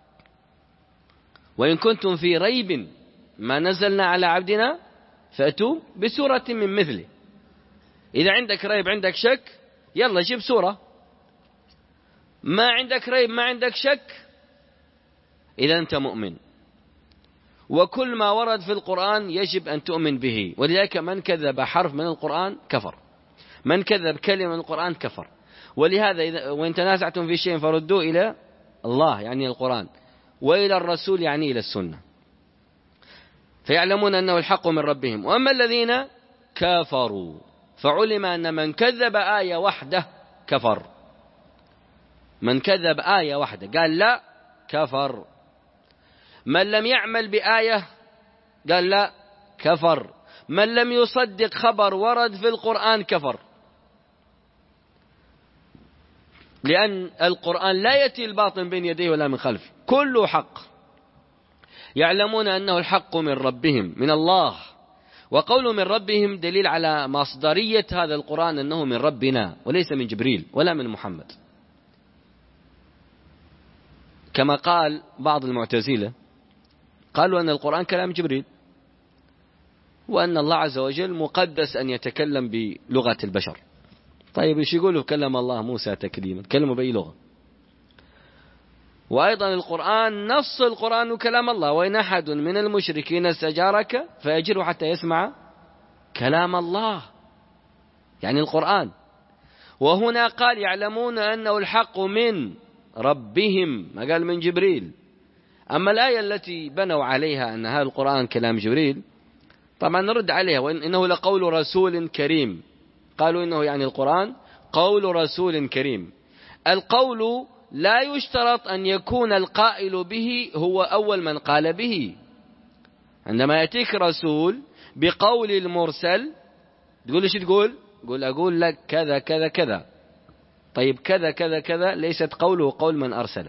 وإن كنتم في ريب ما نزلنا على عبدنا فأتوا بسورة من مثله. إذا عندك ريب عندك شك يلا جيب سورة، ما عندك ريب ما عندك شك إذا أنت مؤمن. وكل ما ورد في القرآن يجب أن تؤمن به، ولذلك من كذب حرف من القرآن كفر، من كذب كلمة من القرآن كفر. ولهذا إذا وإن تنازعتم في شيء فردوه إلى الله يعني القرآن، وإلى الرسول يعني إلى السنة. فيعلمون أنه الحق من ربهم. وأما الذين كفروا فعلم أن من كذب آية واحدة كفر. من كذب آية واحدة قال لا كفر. من لم يعمل بآية قال لا كفر. من لم يصدق خبر ورد في القرآن كفر، لأن القرآن لا يأتي الباطل بين يديه ولا من خلفه، كله حق. يعلمون أنه الحق من ربهم من الله. وقول من ربهم دليل على مصدرية هذا القرآن أنه من ربنا وليس من جبريل ولا من محمد، كما قال بعض المعتزلة قالوا أن القرآن كلام جبريل، وأن الله عز وجل مقدس أن يتكلم بلغة البشر. طيب إيش يقولوا كلم الله موسى تكليما، كلموا بأي لغة؟ وأيضا القرآن نص القرآن كلام الله، وإن أحد من المشركين استجارك فأجره حتى يسمع كلام الله يعني القرآن. وهنا قال يعلمون أنه الحق من ربهم، ما قال من جبريل. أما الآية التي بنوا عليها أن هذا القرآن كلام جبريل طبعا نرد عليها، وإنه لقول رسول كريم. قالوا إنه يعني القرآن قول رسول كريم. القول لا يشترط أن يكون القائل به هو أول من قال به. عندما يأتيك رسول بقول المرسل تقول إيش تقول؟ تقول أقول لك كذا كذا كذا. طيب كذا كذا كذا ليست قوله قول من أرسله.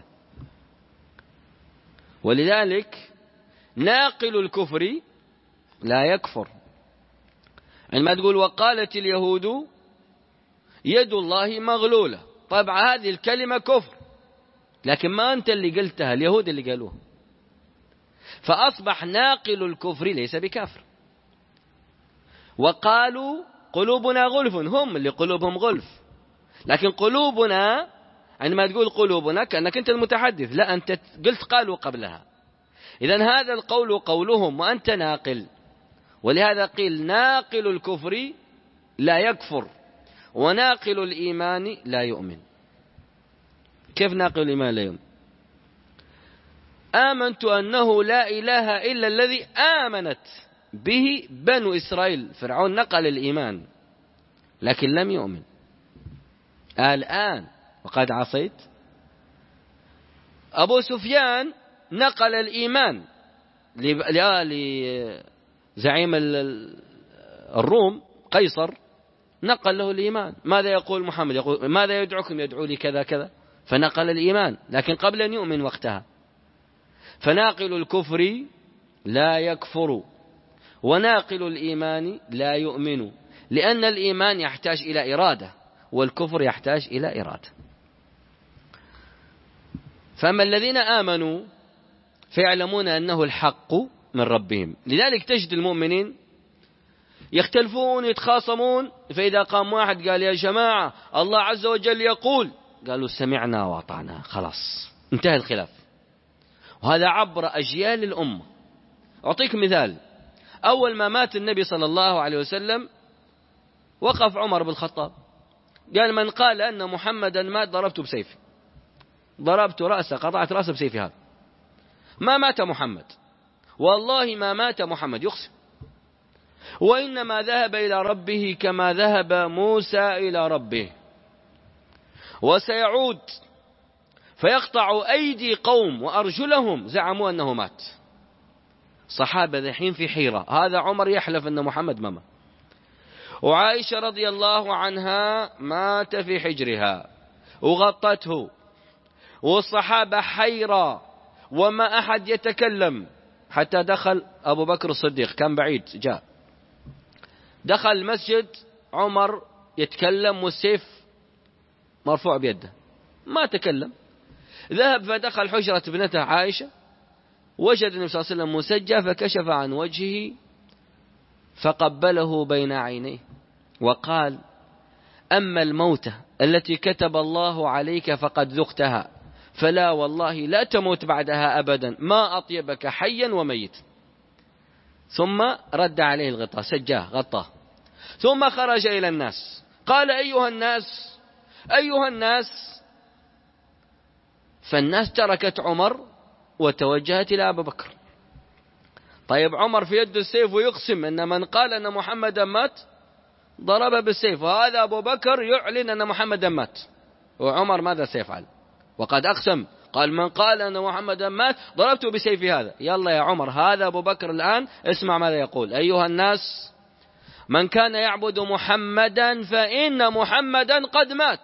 ولذلك ناقل الكفر لا يكفر. عندما تقول وقالت اليهود يد الله مغلولة، طبعا هذه الكلمة كفر، لكن ما أنت اللي قلتها، اليهود اللي قالوها. فأصبح ناقل الكفر ليس بكافر. وقالوا قلوبنا غلف، هم اللي قلوبهم غلف. لكن قلوبنا عندما تقول قلوبنا كأنك أنت المتحدث، لا أنت قلت قالوا قبلها. إذن هذا القول قولهم وأنت ناقل. ولهذا قيل ناقل الكفر لا يكفر وناقل الإيمان لا يؤمن. كيف ناقل الإيمان لا يؤمن؟ آمنت أنه لا إله إلا الذي آمنت به بنو إسرائيل. فرعون نقل الإيمان لكن لم يؤمن. الآن وقد عصيت أبو سفيان نقل الإيمان لزعيم الروم قيصر، نقل له الإيمان. ماذا يقول محمد؟ يقول ماذا يدعوكم؟ يدعو لي كذا كذا، فنقل الإيمان لكن قبل أن يؤمن وقتها. فناقل الكفر لا يكفر وناقل الإيمان لا يؤمن، لأن الإيمان يحتاج إلى إرادة والكفر يحتاج إلى إرادة. فأما الذين آمنوا فيعلمون أنه الحق من ربهم. لذلك تجد المؤمنين يختلفون يتخاصمون، فإذا قام واحد قال يا جماعة الله عز وجل يقول، قالوا سمعنا وأطعنا، خلاص انتهى الخلاف. وهذا عبر أجيال الأمة. أعطيك مثال. أول ما مات النبي صلى الله عليه وسلم وقف عمر بن الخطاب قال من قال أن محمدا مات ضربته بسيفي، ضربت رأسه، قطعت رأسه بسيفي هذا. ما مات محمد، والله ما مات محمد، يقسم، وإنما ذهب إلى ربه كما ذهب موسى إلى ربه، وسيعود فيقطع أيدي قوم وأرجلهم زعموا أنه مات. صحابة ذحين في حيرة، هذا عمر يحلف أن محمد ما مات، وعائشة رضي الله عنها مات في حجرها وغطته، والصحابة حيرة وما أحد يتكلم، حتى دخل أبو بكر الصديق كان بعيد، جاء دخل المسجد، عمر يتكلم والسيف مرفوع بيده، ما تكلم. ذهب فدخل حجرة ابنته عائشة، وجد النبي صلى الله عليه وسلم مسجى، فكشف عن وجهه فقبله بين عينيه وقال أما الموتة التي كتب الله عليك فقد ذقتها، فلا والله لا تموت بعدها أبدا، ما أطيبك حيا وميت. ثم رد عليه الغطاء، سجاه غطاه، ثم خرج إلى الناس قال أيها الناس أيها الناس، فالناس تركت عمر وتوجهت إلى أبي بكر. طيب عمر في يد السيف ويقسم أن من قال أن محمدا مات ضرب بالسيف، وهذا أبو بكر يعلن أن محمدا مات، وعمر ماذا سيفعل؟ وقد أقسم قال من قال أن محمدا مات ضربته بسيف هذا. يلا يا عمر، هذا أبو بكر الآن اسمع ماذا يقول. أيها الناس، من كان يعبد محمدا فإن محمدا قد مات،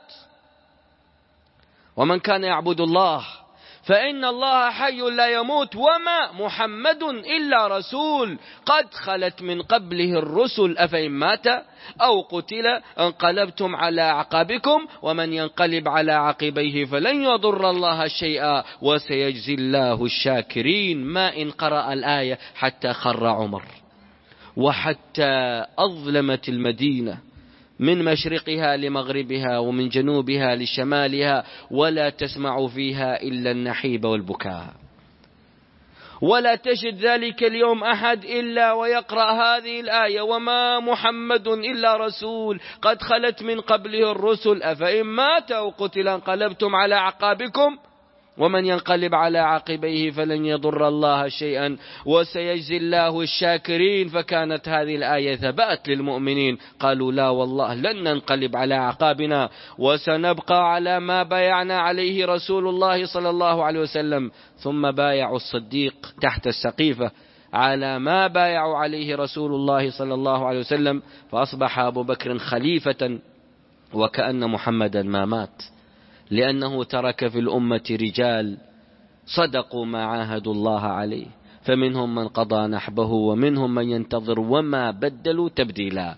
ومن كان يعبد الله فإن الله حي لا يموت، وما محمد إلا رسول قد خلت من قبله الرسل، أفإن مات أو قتل انقلبتم على أعقابكم، ومن ينقلب على عقبيه فلن يضر الله شيئا وسيجزي الله الشاكرين. ما إن قرأ الآية حتى خر عمر، وحتى أظلمت المدينة من مشرقها لمغربها ومن جنوبها لشمالها، ولا تسمع فيها إلا النحيب والبكاء. ولا تجد ذلك اليوم أحد إلا ويقرأ هذه الآية وما محمد إلا رسول قد خلت من قبله الرسل، أفإن مات أو قتل انقلبتم على أعقابكم، ومن ينقلب على عقبيه فلن يضر الله شيئا وسيجزي الله الشاكرين. فكانت هذه الآية ثبات للمؤمنين، قالوا لا والله لن ننقلب على أعقابنا وسنبقى على ما بايعنا عليه رسول الله صلى الله عليه وسلم. ثم بايعوا الصديق تحت السقيفة على ما بايعوا عليه رسول الله صلى الله عليه وسلم، فأصبح أبو بكر خليفة وكأن محمدا ما مات، لأنه ترك في الأمة رجال صدقوا ما عاهدوا الله عليه، فمنهم من قضى نحبه ومنهم من ينتظر وما بدلوا تبديلا.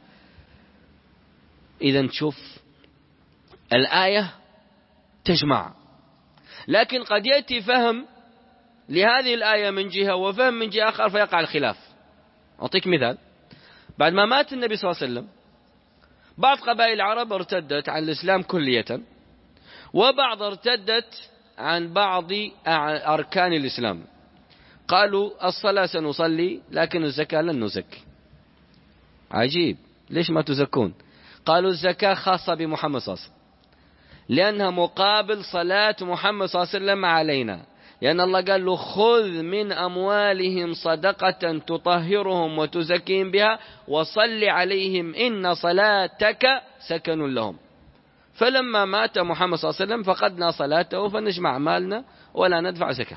إذن شوف الآية تجمع، لكن قد يأتي فهم لهذه الآية من جهة وفهم من جهة آخر فيقع الخلاف. أعطيك مثال. بعد ما مات النبي صلى الله عليه وسلم بعض قبائل العرب ارتدت عن الإسلام كلية، وبعض ارتدت عن بعض أركان الإسلام. قالوا الصلاة سنصلي لكن الزكاة لن نزكي. عجيب، ليش ما تزكون؟ قالوا الزكاة خاصة بمحمد صلى الله عليه وسلم، لأنها مقابل صلاة محمد صلى الله عليه وسلم علينا، لأن الله قال له خذ من أموالهم صدقة تطهرهم وتزكيهم بها وصل عليهم إن صلاتك سكن لهم. فلما مات محمد صلى الله عليه وسلم فقدنا صلاته فنجمع مالنا ولا ندفع زكاة.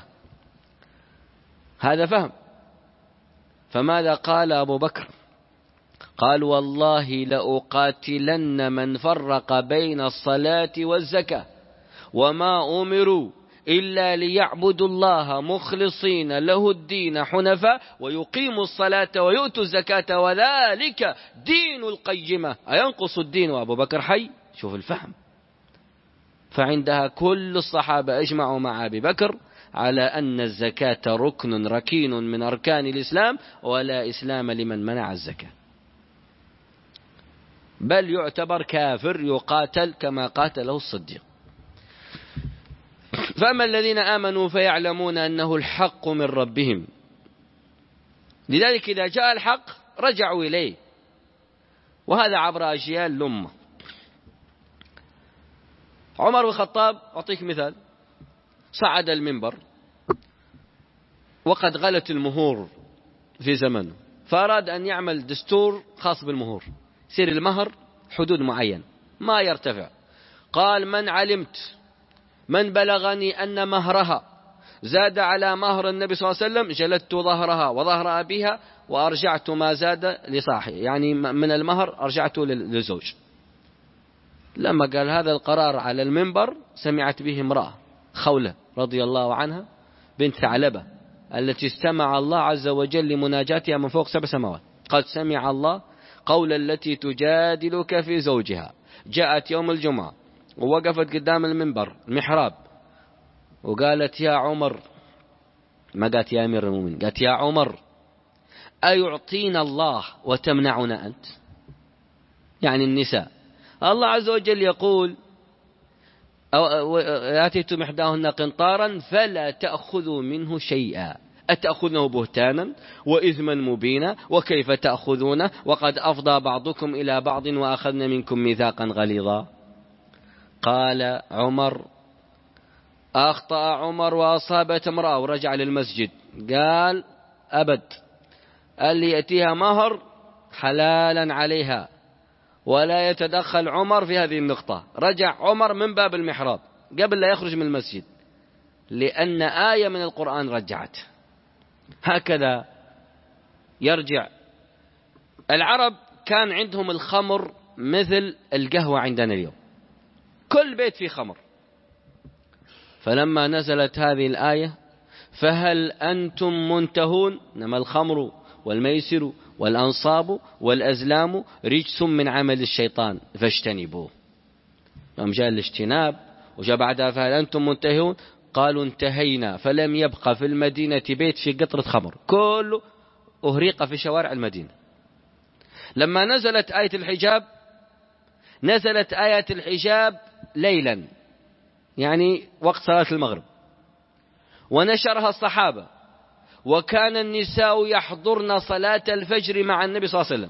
هذا فهم. فماذا قال أبو بكر؟ قال والله لأقاتلن من فرق بين الصلاة والزكاة وما أمروا إلا ليعبدوا الله مخلصين له الدين حنفاء ويقيموا الصلاة ويؤتوا الزكاة وذلك دين القيمة. أينقص الدين وأبو بكر حي؟ شوف الفهم. فعندها كل الصحابة اجمعوا مع أبي بكر على أن الزكاة ركن ركين من أركان الإسلام ولا إسلام لمن منع الزكاة، بل يعتبر كافر يقاتل كما قاتله الصديق. فأما الذين آمنوا فيعلمون أنه الحق من ربهم، لذلك إذا جاء الحق رجعوا إليه، وهذا عبر أجيال لمة. عمر بن الخطاب أعطيك مثال، صعد المنبر وقد غلت المهور في زمنه، فأراد أن يعمل دستور خاص بالمهور، يصير المهر حدود معين ما يرتفع. قال من علمت من بلغني أن مهرها زاد على مهر النبي صلى الله عليه وسلم جلدت ظهرها وظهر أبيها وأرجعت ما زاد لصاحي، يعني من المهر أرجعته للزوج. لما قال هذا القرار على المنبر سمعت به امرأة خولة رضي الله عنها بنت ثعلبة التي استمع الله عز وجل لمناجاتها من فوق سبع سماوات. قد سمع الله قول التي تجادلك في زوجها. جاءت يوم الجمعة ووقفت قدام المنبر المحراب وقالت يا عمر، ما قالت يا أمير المؤمنين، قالت يا عمر أيعطينا الله وتمنعنا أنت؟ يعني النساء الله عز وجل يقول آتيتم إحداهن قنطارا فلا تأخذوا منه شيئا أتأخذونه بهتانا وإثما مبينا وكيف تأخذونه وقد أفضى بعضكم إلى بعض وأخذنا منكم ميثاقا غليظا. قال عمر أخطأ عمر وأصابت امرأة ورجع للمسجد قال أبد، اللي يأتيها مهر حلالا عليها ولا يتدخل عمر في هذه النقطة. رجع عمر من باب المحراب قبل لا يخرج من المسجد لأن آية من القرآن رجعت. هكذا يرجع. العرب كان عندهم الخمر مثل القهوة عندنا اليوم، كل بيت فيه خمر. فلما نزلت هذه الآية فهل أنتم منتهون، إنما الخمر والميسر والأنصاب والأزلام رجس من عمل الشيطان فاجتنبوه. يوم جاء الاجتناب وجاء بعدها فهل أنتم منتهون، قالوا انتهينا، فلم يبقى في المدينة بيت في قطرة خمر، كله أهريق في شوارع المدينة. لما نزلت آية الحجاب نزلت آية الحجاب ليلا، يعني وقت صلاة المغرب، ونشرها الصحابة، وكان النساء يحضرن صلاة الفجر مع النبي صلى الله عليه وسلم،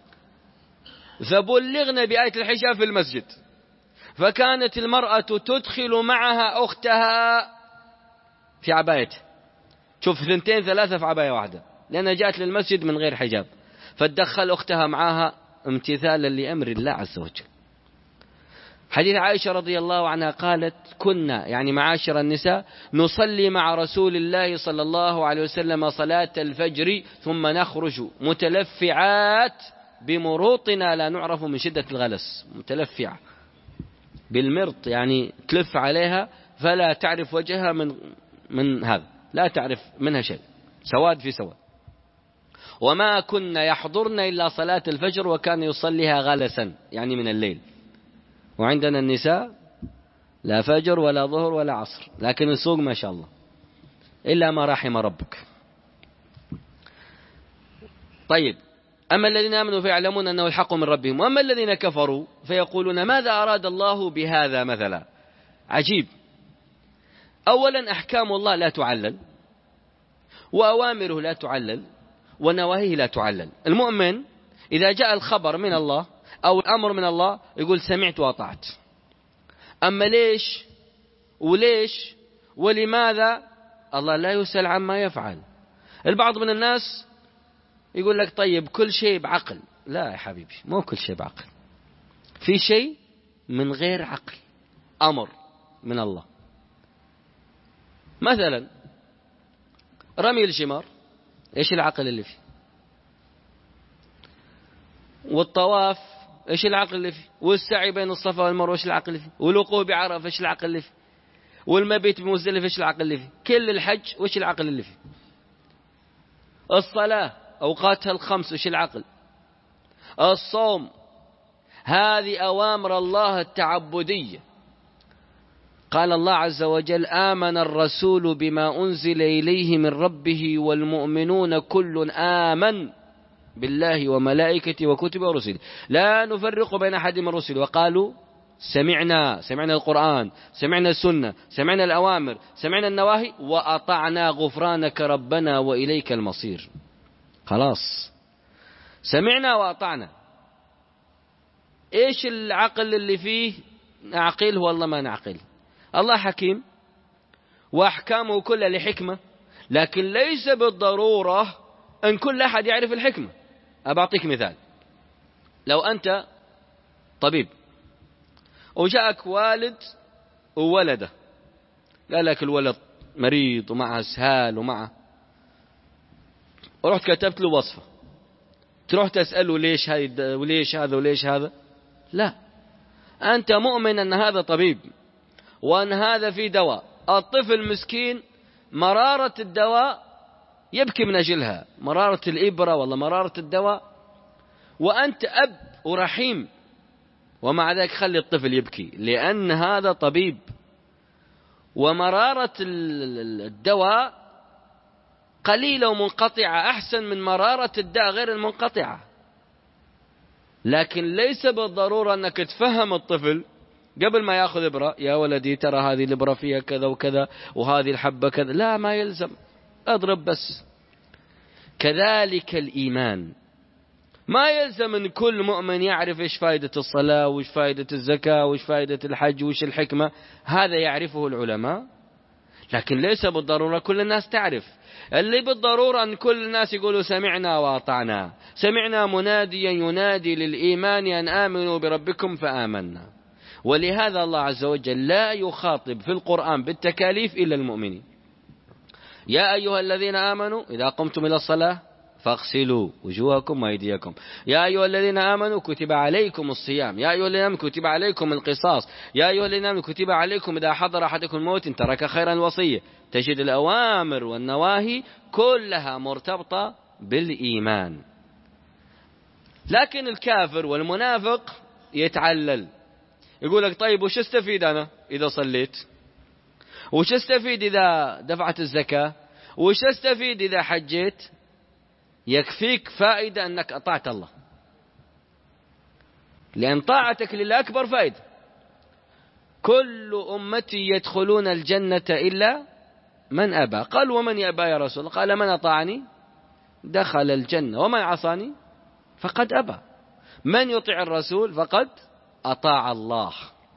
فبلغن بآية الحجاب في المسجد، فكانت المرأة تدخل معها أختها في عبايته. شوف ثنتين ثلاثة في عباية واحدة، لأنها جاءت للمسجد من غير حجاب، فتدخل أختها معها امتثالا لأمر الله عز وجل. حديث عائشة رضي الله عنها قالت كنا يعني معاشر النساء نصلي مع رسول الله صلى الله عليه وسلم صلاة الفجر ثم نخرج متلفعات بمروطنا لا نعرف من شدة الغلس. متلفعة بالمرط يعني تلف عليها فلا تعرف وجهها من من هذا، لا تعرف منها شيء، سواد في سواد. وما كنا يحضرن إلا صلاة الفجر وكان يصليها غلسا يعني من الليل. وعندنا النساء لا فجر ولا ظهر ولا عصر، لكن السوق ما شاء الله إلا ما رحم ربك. طيب، أما الذين آمنوا فيعلمون أنه الحق من ربهم، وأما الذين كفروا فيقولون ماذا أراد الله بهذا مثلا. عجيب. أولا أحكام الله لا تعلل، وأوامره لا تعلل، ونواهيه لا تعلل. المؤمن إذا جاء الخبر من الله أو الأمر من الله يقول سمعت وأطعت. أما ليش وليش ولماذا الله لا يسأل عما يفعل. البعض من الناس يقول لك طيب كل شيء بعقل. لا يا حبيبي، مو كل شيء بعقل. في شيء من غير عقل، أمر من الله. مثلا رمي الجمار، إيش العقل اللي فيه؟ والطواف إيش العقل اللي فيه؟ والسعي بين الصفا والمروة إيش العقل اللي فيه؟ والوقوف بعرفة إيش العقل اللي فيه؟ والمبيت بمزدلفة إيش العقل اللي فيه؟ كل الحج وإيش العقل اللي فيه؟ الصلاة أوقاتها الخمس إيش العقل؟ الصوم، هذه أوامر الله التعبدية. قال الله عز وجل: آمن الرسول بما أنزل إليه من ربه والمؤمنون كل آمن بالله وملائكته وكتبه ورسله لا نفرق بين أحد من رسله وقالوا سمعنا، سمعنا القرآن، سمعنا السنة، سمعنا الأوامر، سمعنا النواهي، وأطعنا غفرانك ربنا وإليك المصير. خلاص سمعنا وأطعنا. إيش العقل اللي فيه؟ نعقله والله ما نعقل. الله حكيم وأحكامه كلها لحكمة، لكن ليس بالضرورة أن كل أحد يعرف الحكمة. أبعطيك مثال. لو أنت طبيب وجاءك والد وولده، قال لك الولد مريض ومعه اسهال ومعه، ورحت كتبت له وصفة، تروح تسأله ليش هذا وليش هذا وليش هذا؟ لا، أنت مؤمن أن هذا طبيب وأن هذا فيه دواء. الطفل مسكين مرارة الدواء يبكي من أجلها، مرارة الإبرة ولا مرارة الدواء، وأنت أب ورحيم، ومع ذلك خلي الطفل يبكي لأن هذا طبيب. ومرارة الدواء قليلة ومنقطعة أحسن من مرارة الداء غير المنقطعة. لكن ليس بالضرورة أنك تفهم الطفل قبل ما يأخذ إبرة: يا ولدي ترى هذه الإبرة فيها كذا وكذا وهذه الحبة كذا. لا، ما يلزم، أضرب بس. كذلك الإيمان، ما يلزم أن كل مؤمن يعرف إيش فائدة الصلاة وإيش فائدة الزكاة وإيش فائدة الحج وإيش الحكمة. هذا يعرفه العلماء، لكن ليس بالضرورة كل الناس تعرف. اللي بالضرورة أن كل الناس يقولوا سمعنا وأطعنا. سمعنا مناديا ينادي للإيمان أن آمنوا بربكم فآمنا. ولهذا الله عز وجل لا يخاطب في القرآن بالتكاليف إلا المؤمنين. يا أيها الذين آمنوا إذا قمتم إلى الصلاة فاغسلوا وجوهكم وأيديكم. يا أيها الذين آمنوا كتب عليكم الصيام. يا أيها الذين آمنوا كتب عليكم القصاص. يا أيها الذين آمنوا كتب عليكم إذا حضر أحدكم الموت إن ترك خيرا الوصية. تجد الأوامر والنواهي كلها مرتبطة بالإيمان. لكن الكافر والمنافق يتعلل، يقول لك: طيب وش استفيد أنا إذا صليت؟ وش استفيد إذا دفعت الزكاة؟ وش استفيد إذا حجيت؟ يكفيك فائدة أنك أطعت الله، لأن طاعتك لله أكبر فائدة. كل أمتي يدخلون الجنة إلا من أبى. قال: ومن يأبى يا رسول الله؟ قال: من أطاعني دخل الجنة ومن عصاني فقد أبى. من يطيع الرسول فقد أطاع الله.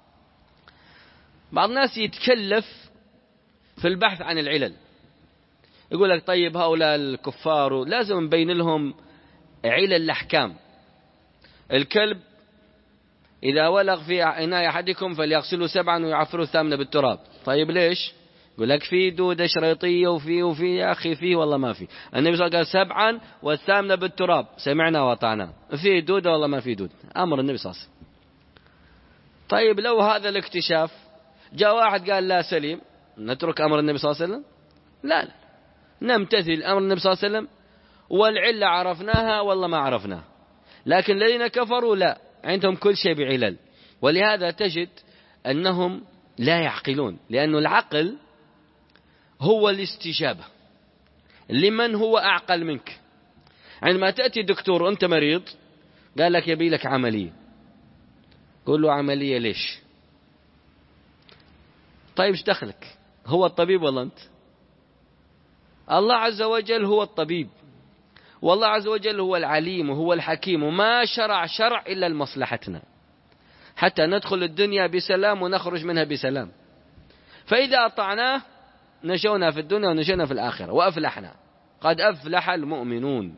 بعض الناس يتكلف في البحث عن العلل، يقول لك: طيب هؤلاء الكفار لازم نبين لهم علل الأحكام. الكلب إذا ولغ في إناء أحدكم فليغسله سبعا ويعفره الثامنة بالتراب. طيب ليش؟ يقول لك: في دودة شريطية وفي وفي يا أخي فيه والله ما في. النبي صلى الله عليه وسلم قال: سبعا والثامنة بالتراب. سمعنا وأطعنا. في دودة والله ما في دودة، أمر النبي صلى الله عليه وسلم. طيب لو هذا الاكتشاف جاء واحد قال لا سليم، نترك أمر النبي صلى الله عليه وسلم؟ لا لا، نمتثل أمر النبي صلى الله عليه وسلم، والعلة عرفناها والله ما عرفناها. لكن الذين كفروا لا، عندهم كل شيء بعلل. ولهذا تجد أنهم لا يعقلون، لأن العقل هو الاستجابة لمن هو أعقل منك. عندما تأتي دكتور وأنت مريض قال لك يبي لك عملية، قول له: عملية ليش؟ طيب ايش دخلك؟ هو الطبيب ولا أنت؟ الله عز وجل هو الطبيب، والله عز وجل هو العليم وهو الحكيم، وما شرع شرع إلا لمصلحتنا حتى ندخل الدنيا بسلام ونخرج منها بسلام. فإذا أطعناه نجونا في الدنيا ونجونا في الآخرة وأفلحنا. قد أفلح المؤمنون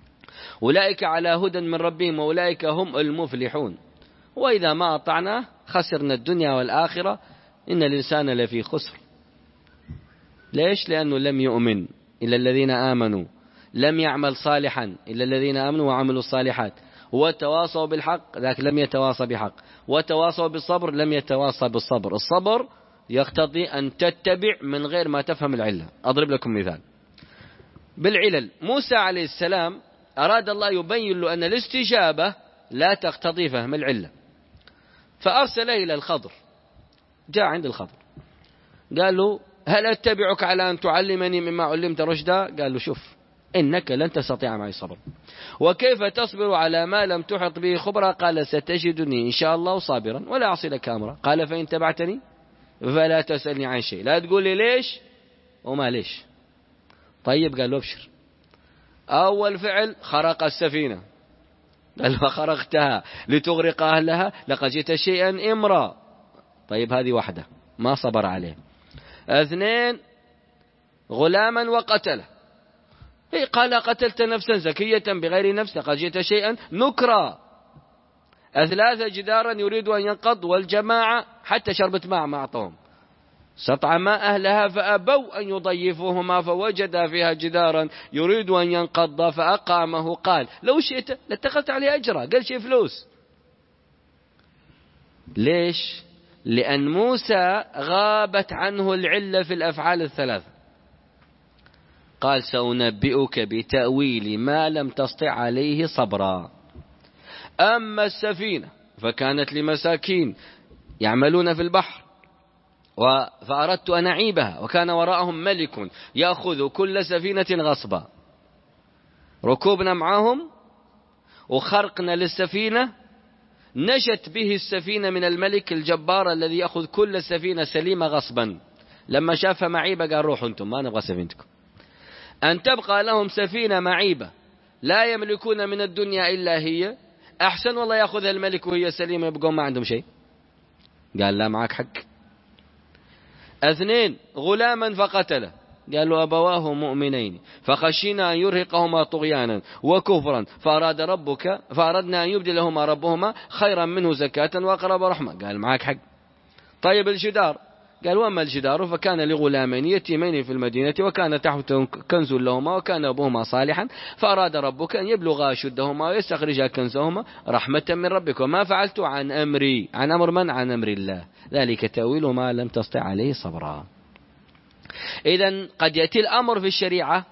أولئك على هدى من ربهم وأولئك هم المفلحون. وإذا ما أطعناه خسرنا الدنيا والآخرة، إن الإنسان لفي خسر. ليش؟ لأنه لم يؤمن إلا الذين آمنوا، لم يعمل صالحا إلا الذين آمنوا وعملوا الصالحات، وتواصوا بالحق لكن لم يتواصى بحق، وتواصوا بالصبر لم يتواصى بالصبر. الصبر يقتضي أن تتبع من غير ما تفهم العلة. أضرب لكم مثال بالعلل. موسى عليه السلام أراد الله يبين له أن الاستجابة لا تقتضي فهم العلة، فأرسل إلى الخضر. جاء عند الخضر قال له هل أتبعك على أن تعلمني مما علمت رشدا؟ قال له شوف إنك لن تستطيع معي صبر، وكيف تصبر على ما لم تحط به خبرا؟ قال ستجدني إن شاء الله صابرا ولا أعصي لك أمرا. قال فإن تبعتني فلا تسألني عن شيء، لا تقول لي ليش وما ليش. طيب قال له ابشر. أول فعل خرق السفينة، قال فخرقتها لتغرق أهلها لقد جئت شيئا إمرا. طيب هذه واحدة ما صبر عليه. اثنين غلاما وقتله، قال قتلت نفسا زكية بغير نفس لقد جئت شيئا نكرا. ثلاثة جدارا يريد أن ينقض، والجماعة حتى شربت ماء ما أعطوهم، استطعما أهلها فأبوا أن يضيفوهما فوجدا فيها جدارا يريد أن ينقض فأقامه. قال لو شئت لاتخذت عليه أجرا، قال شيء فلوس. ليش؟ لأن موسى غابت عنه العلة في الأفعال الثلاثة. قال سأنبئك بتأويل ما لم تسطع عليه صبرا. أما السفينة فكانت لمساكين يعملون في البحر فأردت أن أعيبها، وكان وراءهم ملك يأخذ كل سفينة غصبا. ركوبنا معهم وخرقنا للسفينة، نجت به السفينة من الملك الجبار الذي يأخذ كل سفينة سليمة غصبا. لما شاف معيبة قال روحوا أنتم ما نبغى سفينتكم. أن تبقى لهم سفينة معيبة لا يملكون من الدنيا إلا هي أحسن، والله يأخذها الملك وهي سليمة يبقون ما عندهم شيء. قال لا معك حق. اثنين غلاما فقتله، قالوا أبواه مؤمنين فخشينا أن يرهقهما طغيانا وكفرا فأراد ربك فأردنا أن يبدلهما ربهما خيرا منه زكاة وأقرب رحمة. قال معك حق. طيب الجدار، قال وأما الجدار فكان لغلامين يتيمين في المدينة وكان تحته كنز لهما وكان أبوهما صالحا فأراد ربك أن يبلغا أشدهما ويستخرجا كنزهما رحمة من ربك وما فعلت عن أمري. عن أمر من؟ عن أمر الله، ذلك تأويل ما لم تستطع عليه صبرا. إذن قد يأتي الأمر في الشريعة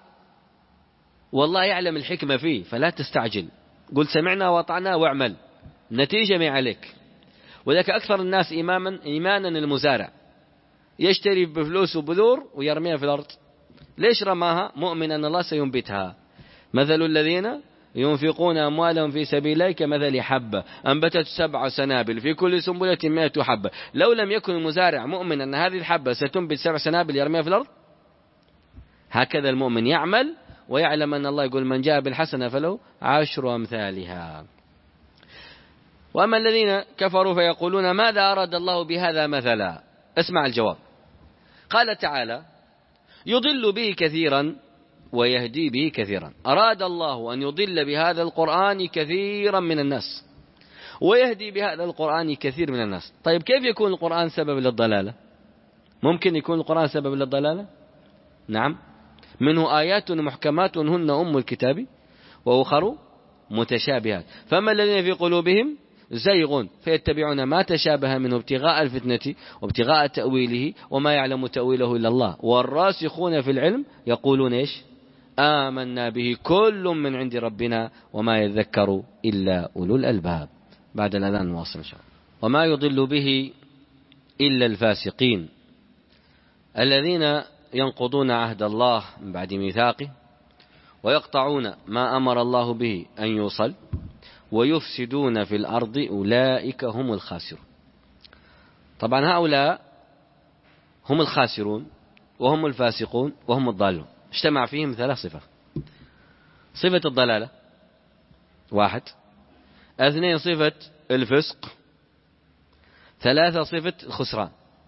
والله يعلم الحكمة فيه فلا تستعجل، قل سمعنا وأطعنا واعمل، نتيجة ما عليك. وذلك أكثر الناس إيمانا إيمانا المزارع يشتري بفلوس وبذور ويرميها في الأرض. ليش رماها؟ مؤمن أن الله سينبتها. مثل الذين ينفقون أموالهم في سبيل الله كمثل حبة أنبتت سبع سنابل في كل سنبلة مائة حبة. لو لم يكن المزارع مؤمن أن هذه الحبة ستنبت سبع سنابل يرميها في الأرض. هكذا المؤمن يعمل ويعلم أن الله يقول من جاء بالحسنة فله عشر أمثالها. وأما الذين كفروا فيقولون ماذا أراد الله بهذا مثلا؟ اسمع الجواب. قال تعالى يضل به كثيرا ويهدي به كثيرا. أراد الله أن يضل بهذا القرآن كثيرا من الناس ويهدي بهذا القرآن كثير من الناس. طيب كيف يكون القرآن سبب للضلالة؟ ممكن يكون القرآن سبب للضلالة؟ نعم، منه آيات محكمات هن أم الكتاب وأخر متشابهات فما الذين في قلوبهم زيغ فيتبعون ما تشابه منه ابتغاء الفتنة وابتغاء تأويله وما يعلم تأويله إلا الله والراسخون في العلم يقولون إيش؟ آمنا به كل من عند ربنا وما يذكر إلا أولو الألباب. بعد الأذان نواصل إن شاء الله. وما يضل به إلا الفاسقين الذين ينقضون عهد الله من بعد ميثاقه ويقطعون ما أمر الله به أن يوصل ويفسدون في الأرض أولئك هم الخاسرون. طبعا هؤلاء هم الخاسرون وهم الفاسقون وهم الضالون، اجتمع فيهم ثلاث صفات. صفة الضلالة واحد، اثنين صفة الفسق، ثلاثة صفة الخسران.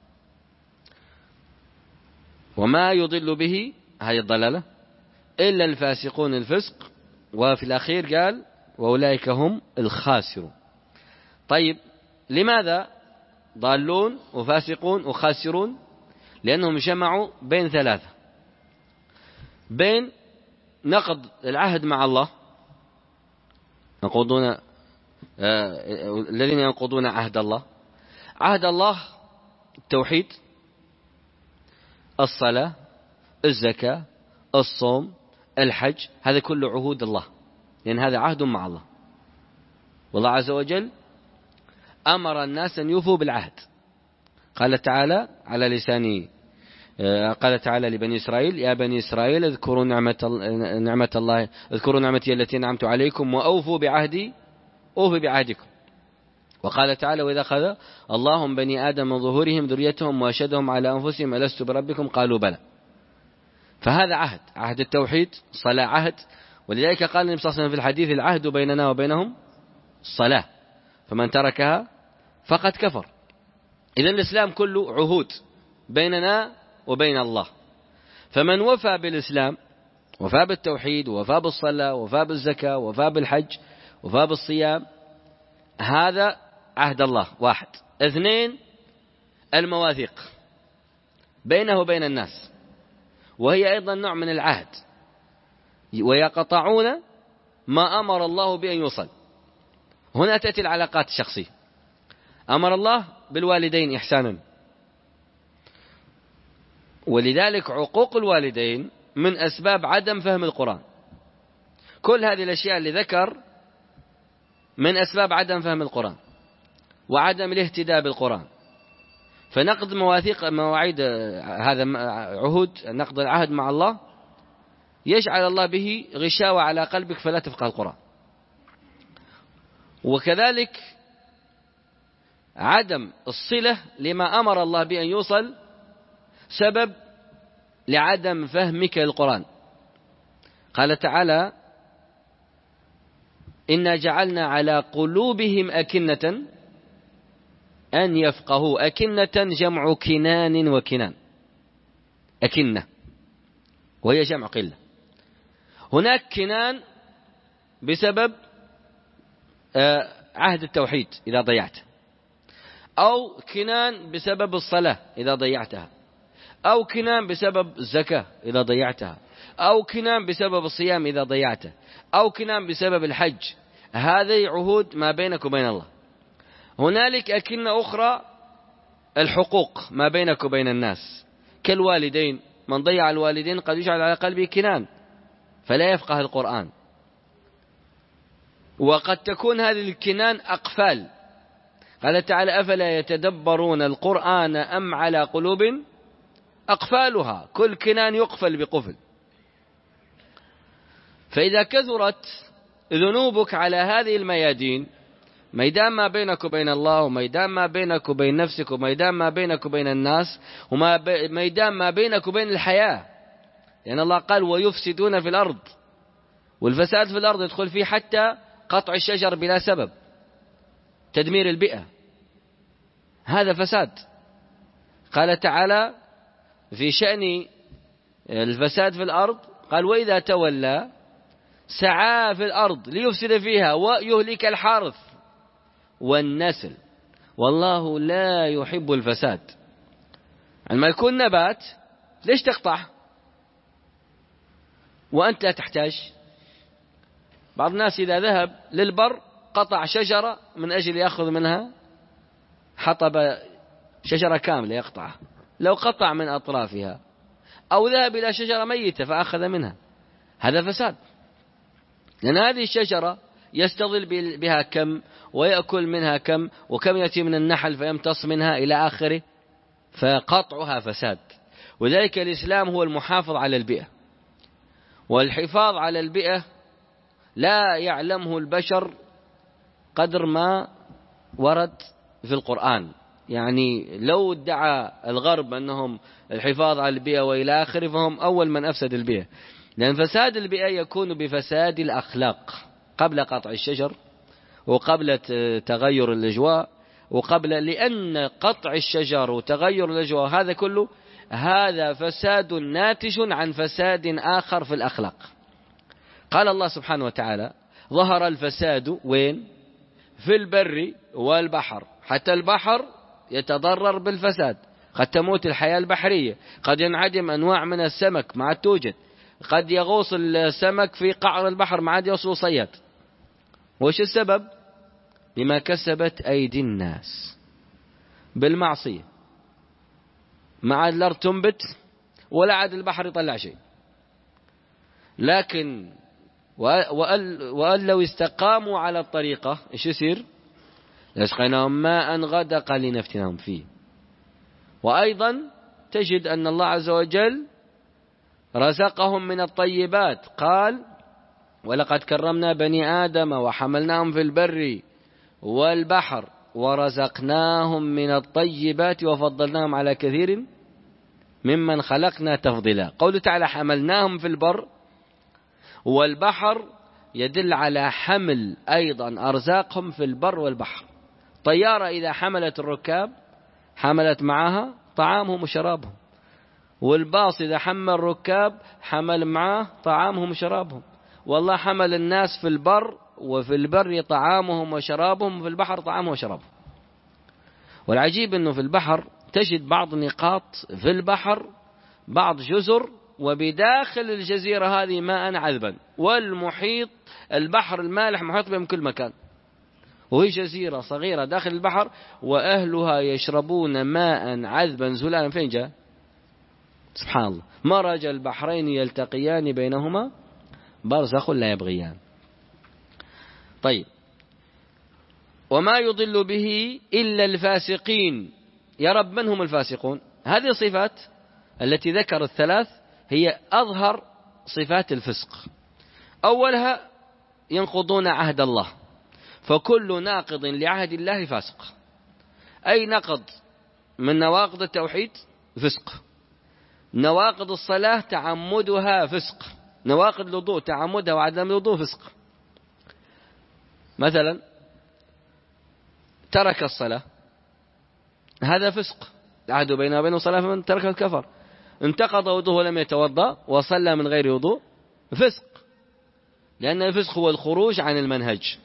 وما يضل به هذه الضلالة إلا الفاسقون الفسق، وفي الأخير قال وأولئك هم الخاسرون. طيب لماذا ضالون وفاسقون وخاسرون، لأنهم جمعوا بين ثلاثة: بين نقض العهد مع الله، ينقضون آه الذين ينقضون عهد الله. عهد الله التوحيد، الصلاة، الزكاة، الصوم، الحج، هذا كله عهود الله، لأن هذا عهد مع الله. والله عز وجل أمر الناس أن يوفوا بالعهد. قال تعالى على لسان قال تعالى لبني إسرائيل: يا بني إسرائيل اذكروا نعمة نعمة الله اذكروا نعمتي التي أنعمت عليكم وأوفوا بعهدي أوفي بعهدكم. وقال تعالى: وإذا أخذ الله من بني آدم من ظهورهم ذريتهم وأشهدهم على أنفسهم ألست بربكم قالوا بلى. فهذا عهد، عهد التوحيد، صلاة عهد. ولذلك قال النبي صلى الله عليه وسلم في الحديث: العهد بيننا وبينهم الصلاة، فمن تركها فقد كفر. إذن الإسلام كله عهود بيننا وبين الله. فمن وفى بالإسلام، وفى بالتوحيد، وفى بالصلاة، وفى بالزكاة، وفى بالحج، وفى بالصيام، هذا عهد الله. واحد. اثنين: المواثيق بينه وبين الناس، وهي أيضا نوع من العهد. ويقطعون ما أمر الله بأن يوصل. هنا تأتي العلاقات الشخصية. أمر الله بالوالدين إحسانا، ولذلك عقوق الوالدين من أسباب عدم فهم القرآن. كل هذه الأشياء اللي ذكر من أسباب عدم فهم القرآن وعدم الاهتداء بالقرآن. فنقض مواثيق مواعيد هذا عهود، نقض العهد مع الله يجعل الله به غشاوة على قلبك فلا تفقه القرآن. وكذلك عدم الصلة لما أمر الله بأن يوصل سبب لعدم فهمك للقرآن. قال تعالى: إنا جعلنا على قلوبهم أكنة أن يفقهوا. أكنة جمع كنان وكنان، أكنة وهي جمع قلة. هناك كنان بسبب عهد التوحيد إذا ضيعته، أو كنان بسبب الصلاة إذا ضيعتها، أو كنان بسبب الزكاة إذا ضيعتها، أو كنان بسبب الصيام إذا ضيعته، أو كنان بسبب الحج. هذه عهود ما بينك وبين الله. هنالك أكنة أخرى الحقوق ما بينك وبين الناس كالوالدين. من ضيع الوالدين قد يجعل على قلبه كنان فلا يفقه القرآن. وقد تكون هذه الكنان أقفال. قال تعالى: أفلا يتدبرون القرآن أم على قلوب أقفالها. كل كنان يقفل بقفل. فإذا كثرت ذنوبك على هذه الميادين، ميدان ما بينك وبين الله، وميدان ما بينك وبين نفسك، وميدان ما بينك وبين الناس، وميدان ما بينك وبين الحياة، لأن الله قال: ويفسدون في الأرض. والفساد في الأرض يدخل فيه حتى قطع الشجر بلا سبب، تدمير البيئة، هذا فساد. قال تعالى في شأن الفساد في الأرض: قال: وإذا تولى سعى في الأرض ليفسد فيها ويهلك الحرث والنسل والله لا يحب الفساد. عندما يكون نبات ليش تقطع وأنت تحتاج؟ بعض الناس إذا ذهب للبر قطع شجرة من أجل يأخذ منها حطب شجرة كاملة يقطعها. لو قطع من أطرافها أو ذهب إلى شجرة ميتة فأخذ منها، هذا فساد. لأن هذه الشجرة يستظل بها كم ويأكل منها كم، وكم يأتي من النحل فيمتص منها إلى آخره، فقطعها فساد. وذلك الإسلام هو المحافظ على البيئة. والحفاظ على البيئة لا يعلمه البشر قدر ما ورد في القرآن. يعني لو ادعى الغرب أنهم الحفاظ على البيئة وإلى آخره فهم أول من أفسد البيئة. لأن فساد البيئة يكون بفساد الأخلاق قبل قطع الشجر، وقبل تغير الأجواء، وقبل لأن قطع الشجر وتغير الأجواء هذا كله هذا فساد ناتج عن فساد آخر في الأخلاق. قال الله سبحانه وتعالى: ظهر الفساد وين؟ في البر والبحر. حتى البحر يتضرر بالفساد، قد تموت الحياة البحرية، قد ينعدم أنواع من السمك ما عاد توجد، قد يغوص السمك في قعر البحر ما عاد يوصل صياد. وش السبب؟ لما كسبت أيدي الناس بالمعصية. ما عاد الأرض تنبت ولا عاد البحر يطلع شيء. لكن وأن لو استقاموا على الطريقة إيش يصير؟ لسقيناهم ماء غدقا لنفتناهم فيه. وأيضا تجد أن الله عز وجل رزقهم من الطيبات، قال ولقد كرمنا بني آدم وحملناهم في البر والبحر ورزقناهم من الطيبات وفضلناهم على كثير ممن خلقنا تفضيلا. قوله تعالى حملناهم في البر والبحر يدل على حمل أيضا أرزاقهم في البر والبحر. طيارة إذا حملت الركاب حملت معها طعامهم وشرابهم، والباص إذا حمل الركاب حمل معه طعامهم وشرابهم. والله حمل الناس في البر، وفي البر طعامهم وشرابهم، وفي البحر طعامهم وشرابهم. والعجيب أنه في البحر تجد بعض نقاط في البحر، بعض جزر، وبداخل الجزيرة هذه ماء عذبا، والمحيط البحر المالح محيط بهم كل مكان، وهي جزيرة صغيرة داخل البحر وأهلها يشربون ماء عذبا زلالا. فين جاء؟ سبحان الله. مرج البحرين يلتقيان بينهما برزخ لا يبغيان. طيب، وما يضل به إلا الفاسقين. يا رب من هم الفاسقون؟ هذه الصفات التي ذكر الثلاث هي أظهر صفات الفسق. أولها ينقضون عهد الله، فكل ناقض لعهد الله فاسق. أي نقض من نواقض التوحيد فسق، نواقض الصلاة تعمدها فسق، نواقض الوضوء تعمدها وعدم الوضوء فسق. مثلا ترك الصلاة هذا فسق، العهد بينه وبين الصلاة فمن ترك الكفر. انتقض وضوءه ولم يتوضأ وصلى من غير وضوء فسق، لأن الفسق هو الخروج عن المنهج.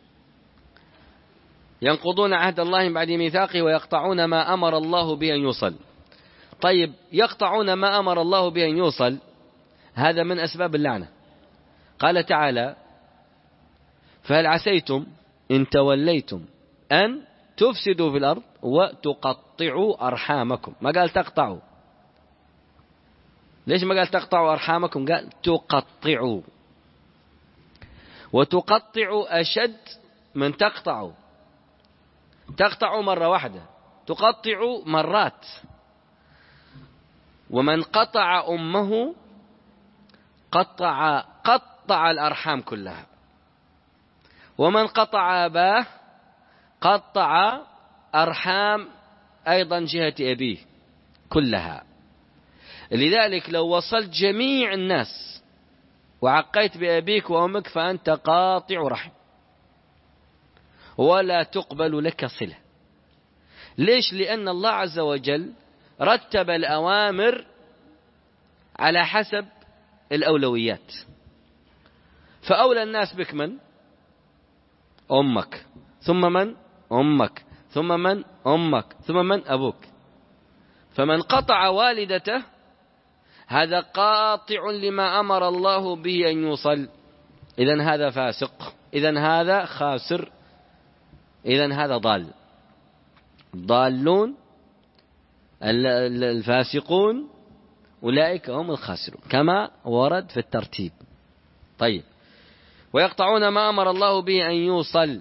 ينقضون عهد الله من بعد ميثاقه ويقطعون ما أمر الله به أن يوصل. طيب، يقطعون ما أمر الله به أن يوصل، هذا من أسباب اللعنة. قال تعالى فهل عسيتم إن توليتم أن تفسدوا في الأرض وتقطعوا أرحامكم. ما قال تقطعوا. ليش ما قال تقطعوا أرحامكم؟ قال تقطعوا، وتقطعوا أشد من تقطعوا. تقطعوا مرة واحدة، تقطعوا مرات. ومن قطع أمه قطع قطع الأرحام كلها، ومن قطع أباه قطع أرحام أيضا جهة أبيه كلها. لذلك لو وصلت جميع الناس وعقيت بأبيك وأمك فأنت قاطع رحم ولا تقبل لك صلة. ليش؟ لأن الله عز وجل رتب الأوامر على حسب الأولويات. فأولى الناس بك من؟ أمك، ثم من؟ أمك، ثم من؟ أمك، ثم من؟ أبوك. فمن قطع والدته هذا قاطع لما أمر الله به أن يوصل، إذن هذا فاسق، إذن هذا خاسر، إذن هذا ضال. ضالون الفاسقون أولئك هم الخاسرون كما ورد في الترتيب. طيب، ويقطعون ما أمر الله به أن يوصل.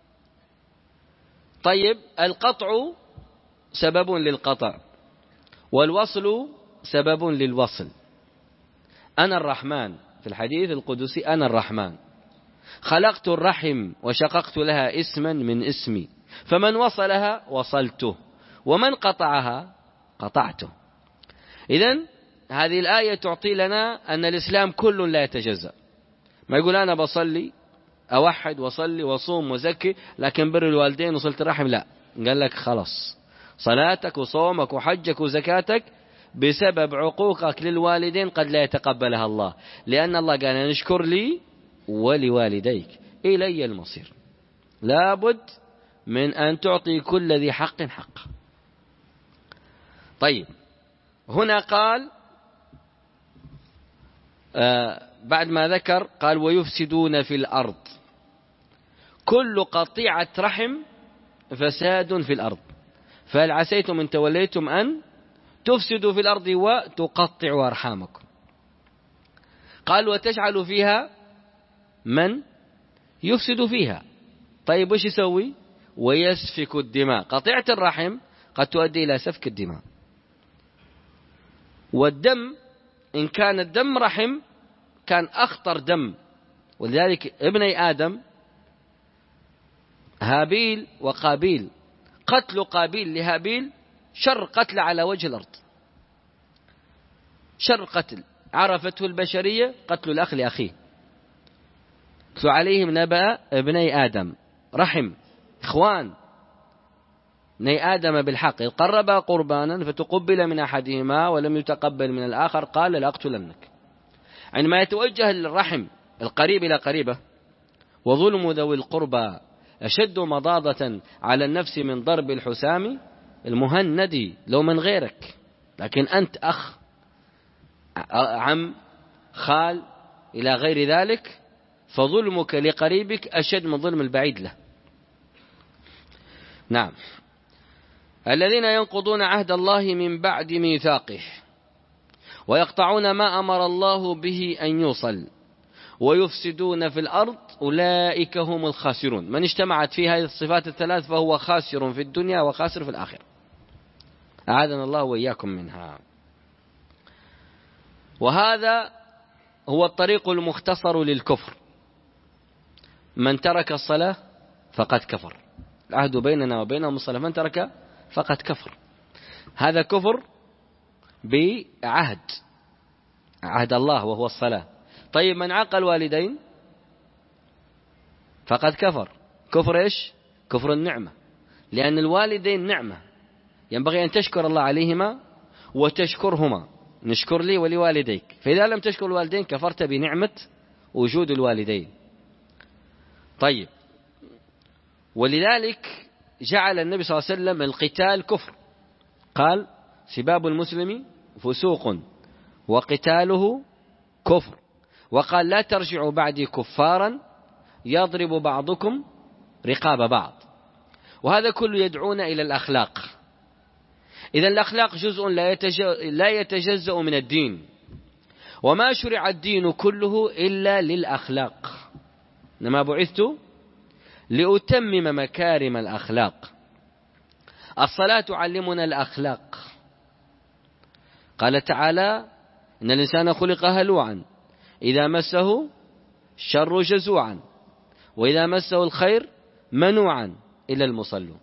طيب، القطع سبب للقطع، والوصل سبب للوصل. أنا الرحمن في الحديث القدسي، أنا الرحمن خلقت الرحم وشققت لها اسما من اسمي، فمن وصلها وصلته ومن قطعها قطعته. إذن هذه الآية تعطي لنا أن الإسلام كل لا يتجزأ. ما يقول أنا بصلي أوحد وصلي وصوم وزكي لكن بر الوالدين وصلت الرحم، لا. قال لك خلاص، صلاتك وصومك وحجك وزكاتك بسبب عقوقك للوالدين قد لا يتقبلها الله، لأن الله قال نشكر لي ولوالديك إلي المصير. لابد من أن تعطي كل ذي حق حق. طيب هنا قال آه بعد ما ذكر قال ويفسدون في الأرض، كل قطيعة رحم فساد في الأرض، فهل عسيتم إن توليتم أن تفسدوا في الأرض وتقطعوا أرحامكم. قال وتجعلوا فيها من يفسد فيها. طيب وش يسوي؟ ويسفك الدماء. قطيعة الرحم قد تؤدي إلى سفك الدماء، والدم إن كان الدم رحم كان أخطر دم. ولذلك ابني آدم هابيل وقابيل، قتل قابيل لهابيل شر قتل على وجه الأرض، شر قتل عرفته البشرية، قتل الأخ لأخيه. اتل عليهم نبأ ابني آدم، رحم إخوان ابني آدم بالحق، إذ قربا قربانا فتقبل من أحدهما ولم يتقبل من الآخر قال لأقتلنك. عندما يتوجه الرحم القريب إلى قريبه وظلم ذوي القربى أشد مضاضة على النفس من ضرب الحسام المهندي لو من غيرك، لكن أنت أخ عم خال إلى غير ذلك فظلمك لقريبك أشد من ظلم البعيد له. نعم. الذين ينقضون عهد الله من بعد ميثاقه ويقطعون ما أمر الله به أن يوصل ويفسدون في الأرض أولئك هم الخاسرون. من اجتمعت في هذه الصفات الثلاث فهو خاسر في الدنيا وخاسر في الآخرة، أعاذنا الله وإياكم منها. وهذا هو الطريق المختصر للكفر. من ترك الصلاة فقد كفر، العهد بيننا وبينهم الصلاة، من ترك فقد كفر. هذا كفر بعهد عهد الله وهو الصلاة. طيب من عاق الوالدين فقد كفر. كفر إيش؟ كفر النعمة، لأن الوالدين نعمة ينبغي أن تشكر الله عليهما وتشكرهما، نشكر لي ولوالديك. فإذا لم تشكر الوالدين كفرت بنعمة وجود الوالدين. طيب ولذلك جعل النبي صلى الله عليه وسلم القتال كفر، قال سباب المسلم فسوق وقتاله كفر، وقال لا ترجعوا بعدي كفارا يضرب بعضكم رقاب بعض. وهذا كله يدعونا إلى الأخلاق. إذن الأخلاق جزء لا يتجزأ من الدين، وما شرع الدين كله إلا للأخلاق، إنما بعثت لأتمم مكارم الأخلاق. الصلاة تعلمنا الأخلاق. قال تعالى إن الإنسان خلق هلوعا إذا مسه الشر جزوعا وإذا مسه الخير منوعا إلا المصلون.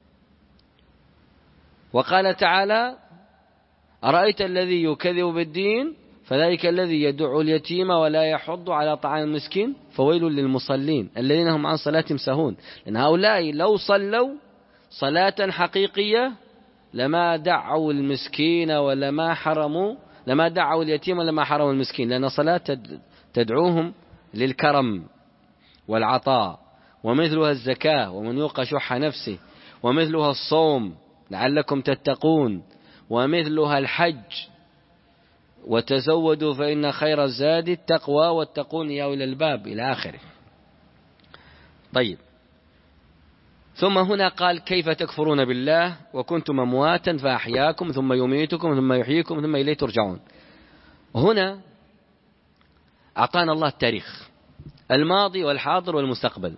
وقال تعالى أرأيت الذي يكذب بالدين فذلك الذي يدع اليتيم ولا يحض على طعام المسكين فويل للمصلين الذين هم عن صلاتهم ساهون. لأن هؤلاء لو صلوا صلاة حقيقية لما دعوا المسكين ولما حرموا لما دعوا اليتيم ولما حرموا المسكين، لأن صلاة تدعوهم للكرم والعطاء، ومثلها الزكاة ومن يوق شح نفسه، ومثلها الصوم لعلكم تتقون، ومثلها الحج وتزودوا فإن خير الزاد التقوى واتقون يا أولي الباب إلى آخره. طيب ثم هنا قال كيف تكفرون بالله وكنتم أمواتا فأحياكم ثم يميتكم ثم يحييكم ثم إليه ترجعون. هنا أعطانا الله التاريخ الماضي والحاضر والمستقبل.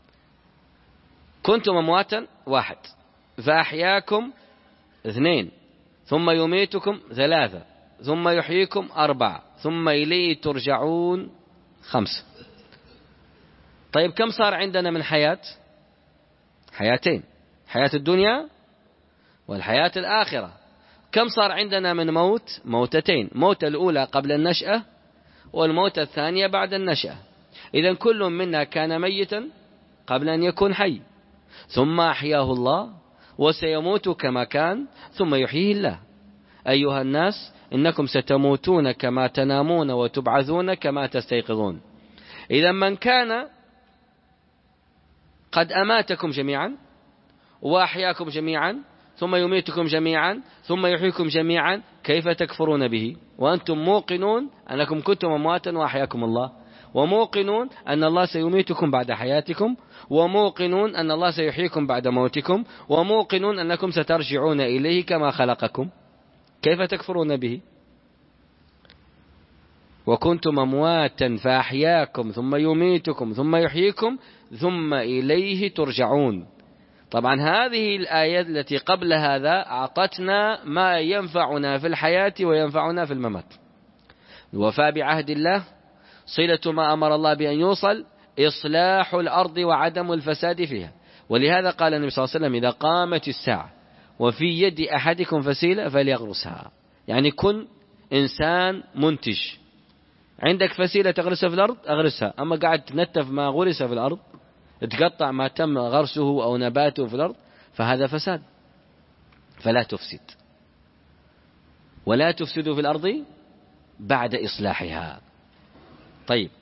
كنتم أمواتا واحد، فأحياكم اثنين، ثم يميتكم ثلاثة، ثم يحييكم أربعة، ثم إليه ترجعون خمسة. طيب كم صار عندنا من حياة؟ حياتين، حياة الدنيا والحياة الآخرة. كم صار عندنا من موت؟ موتتين، موت الأولى قبل النشأة والموت الثانية بعد النشأة. إذن كل منا كان ميتا قبل أن يكون حي، ثم أحياه الله وسيموت كما كان ثم يحييه الله. أيها الناس إنكم ستموتون كما تنامون وتبعثون كما تستيقظون. إذا من كان قد أماتكم جميعا وأحياكم جميعا ثم يميتكم جميعا ثم يحييكم جميعا، كيف تكفرون به وأنتم موقنون أنكم كنتم أمواتا وأحياكم الله، وموقنون أن الله سيميتكم بعد حياتكم، وموقنون أن الله سيحييكم بعد موتكم، وموقنون أنكم سترجعون إليه كما خلقكم، كيف تكفرون به؟ وكنتم أمواتا فأحياكم ثم يميتكم ثم يحييكم ثم إليه ترجعون. طبعا هذه الآيات التي قبل هذا أعطتنا ما ينفعنا في الحياة وينفعنا في الممات. الوفاء بعهد الله، صلة ما أمر الله بأن يوصل، إصلاح الأرض وعدم الفساد فيها. ولهذا قال النبي صلى الله عليه وسلم: إذا قامت الساعة وفي يد أحدكم فسيلة فليغرسها. يعني كن إنسان منتج، عندك فسيلة تغرسها في الأرض أغرسها، أما قاعد تنتف ما غرس في الأرض، تقطع ما تم غرسه أو نباته في الأرض، فهذا فساد. فلا تفسد، ولا تفسدوا في الأرض بعد إصلاحها. طيب،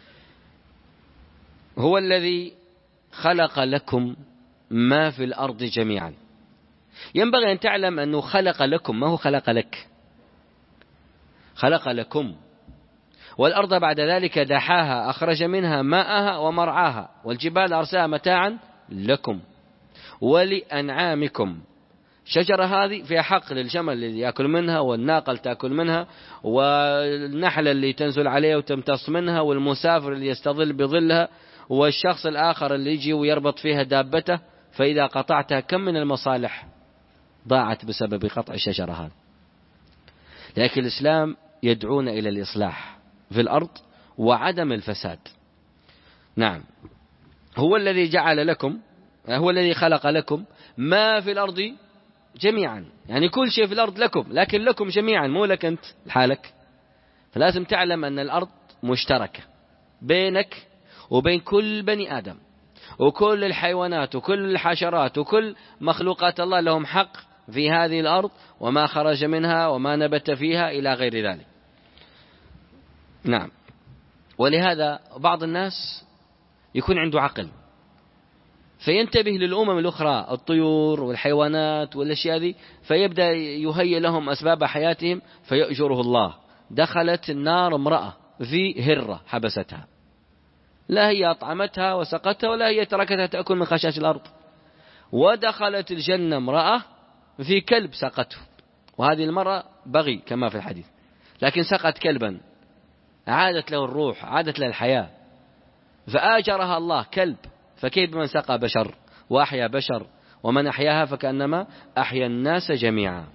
هو الذي خلق لكم ما في الأرض جميعا. ينبغي أن تعلم أنه خلق لكم، ما هو خلق لك، خلق لكم. والأرض بعد ذلك دحاها، أخرج منها ماءها ومرعاها، والجبال أرساها متاعا لكم ولأنعامكم. شجرة هذه فيها حق للجمل اللي يأكل منها، والناقة اللي تأكل منها، والنحلة اللي تنزل عليها وتمتص منها، والمسافر اللي يستظل بظلها، والشخص الآخر اللي يجي ويربط فيها دابته. فإذا قطعتها كم من المصالح ضاعت بسبب قطع الشجرة هذه. لكن الإسلام يدعون إلى الإصلاح في الأرض وعدم الفساد. نعم، هو الذي جعل لكم، هو الذي خلق لكم ما في الأرض جميعا، يعني كل شيء في الأرض لكم، لكن لكم جميعا، مو لك أنت لحالك. فلازم تعلم أن الأرض مشتركة بينك وبين كل بني آدم، وكل الحيوانات وكل الحشرات وكل مخلوقات الله لهم حق في هذه الأرض، وما خرج منها وما نبت فيها إلى غير ذلك. نعم، ولهذا بعض الناس يكون عنده عقل فينتبه للأمم الأخرى، الطيور والحيوانات والأشياء ذي، فيبدأ يهيئ لهم أسباب حياتهم فيأجره الله. دخلت النار امرأة في هرة حبستها، لا هي أطعمتها وسقتها ولا هي تركتها تأكل من خشاش الأرض. ودخلت الجنة امرأة في كلب سقته، وهذه المرأة بغي كما في الحديث، لكن سقت كلبا عادت له الروح، عادت له الحياة، فآجرها الله كلب. فكيف من سقى بشر وأحيا بشر، ومن أحياها فكأنما أحيا الناس جميعا.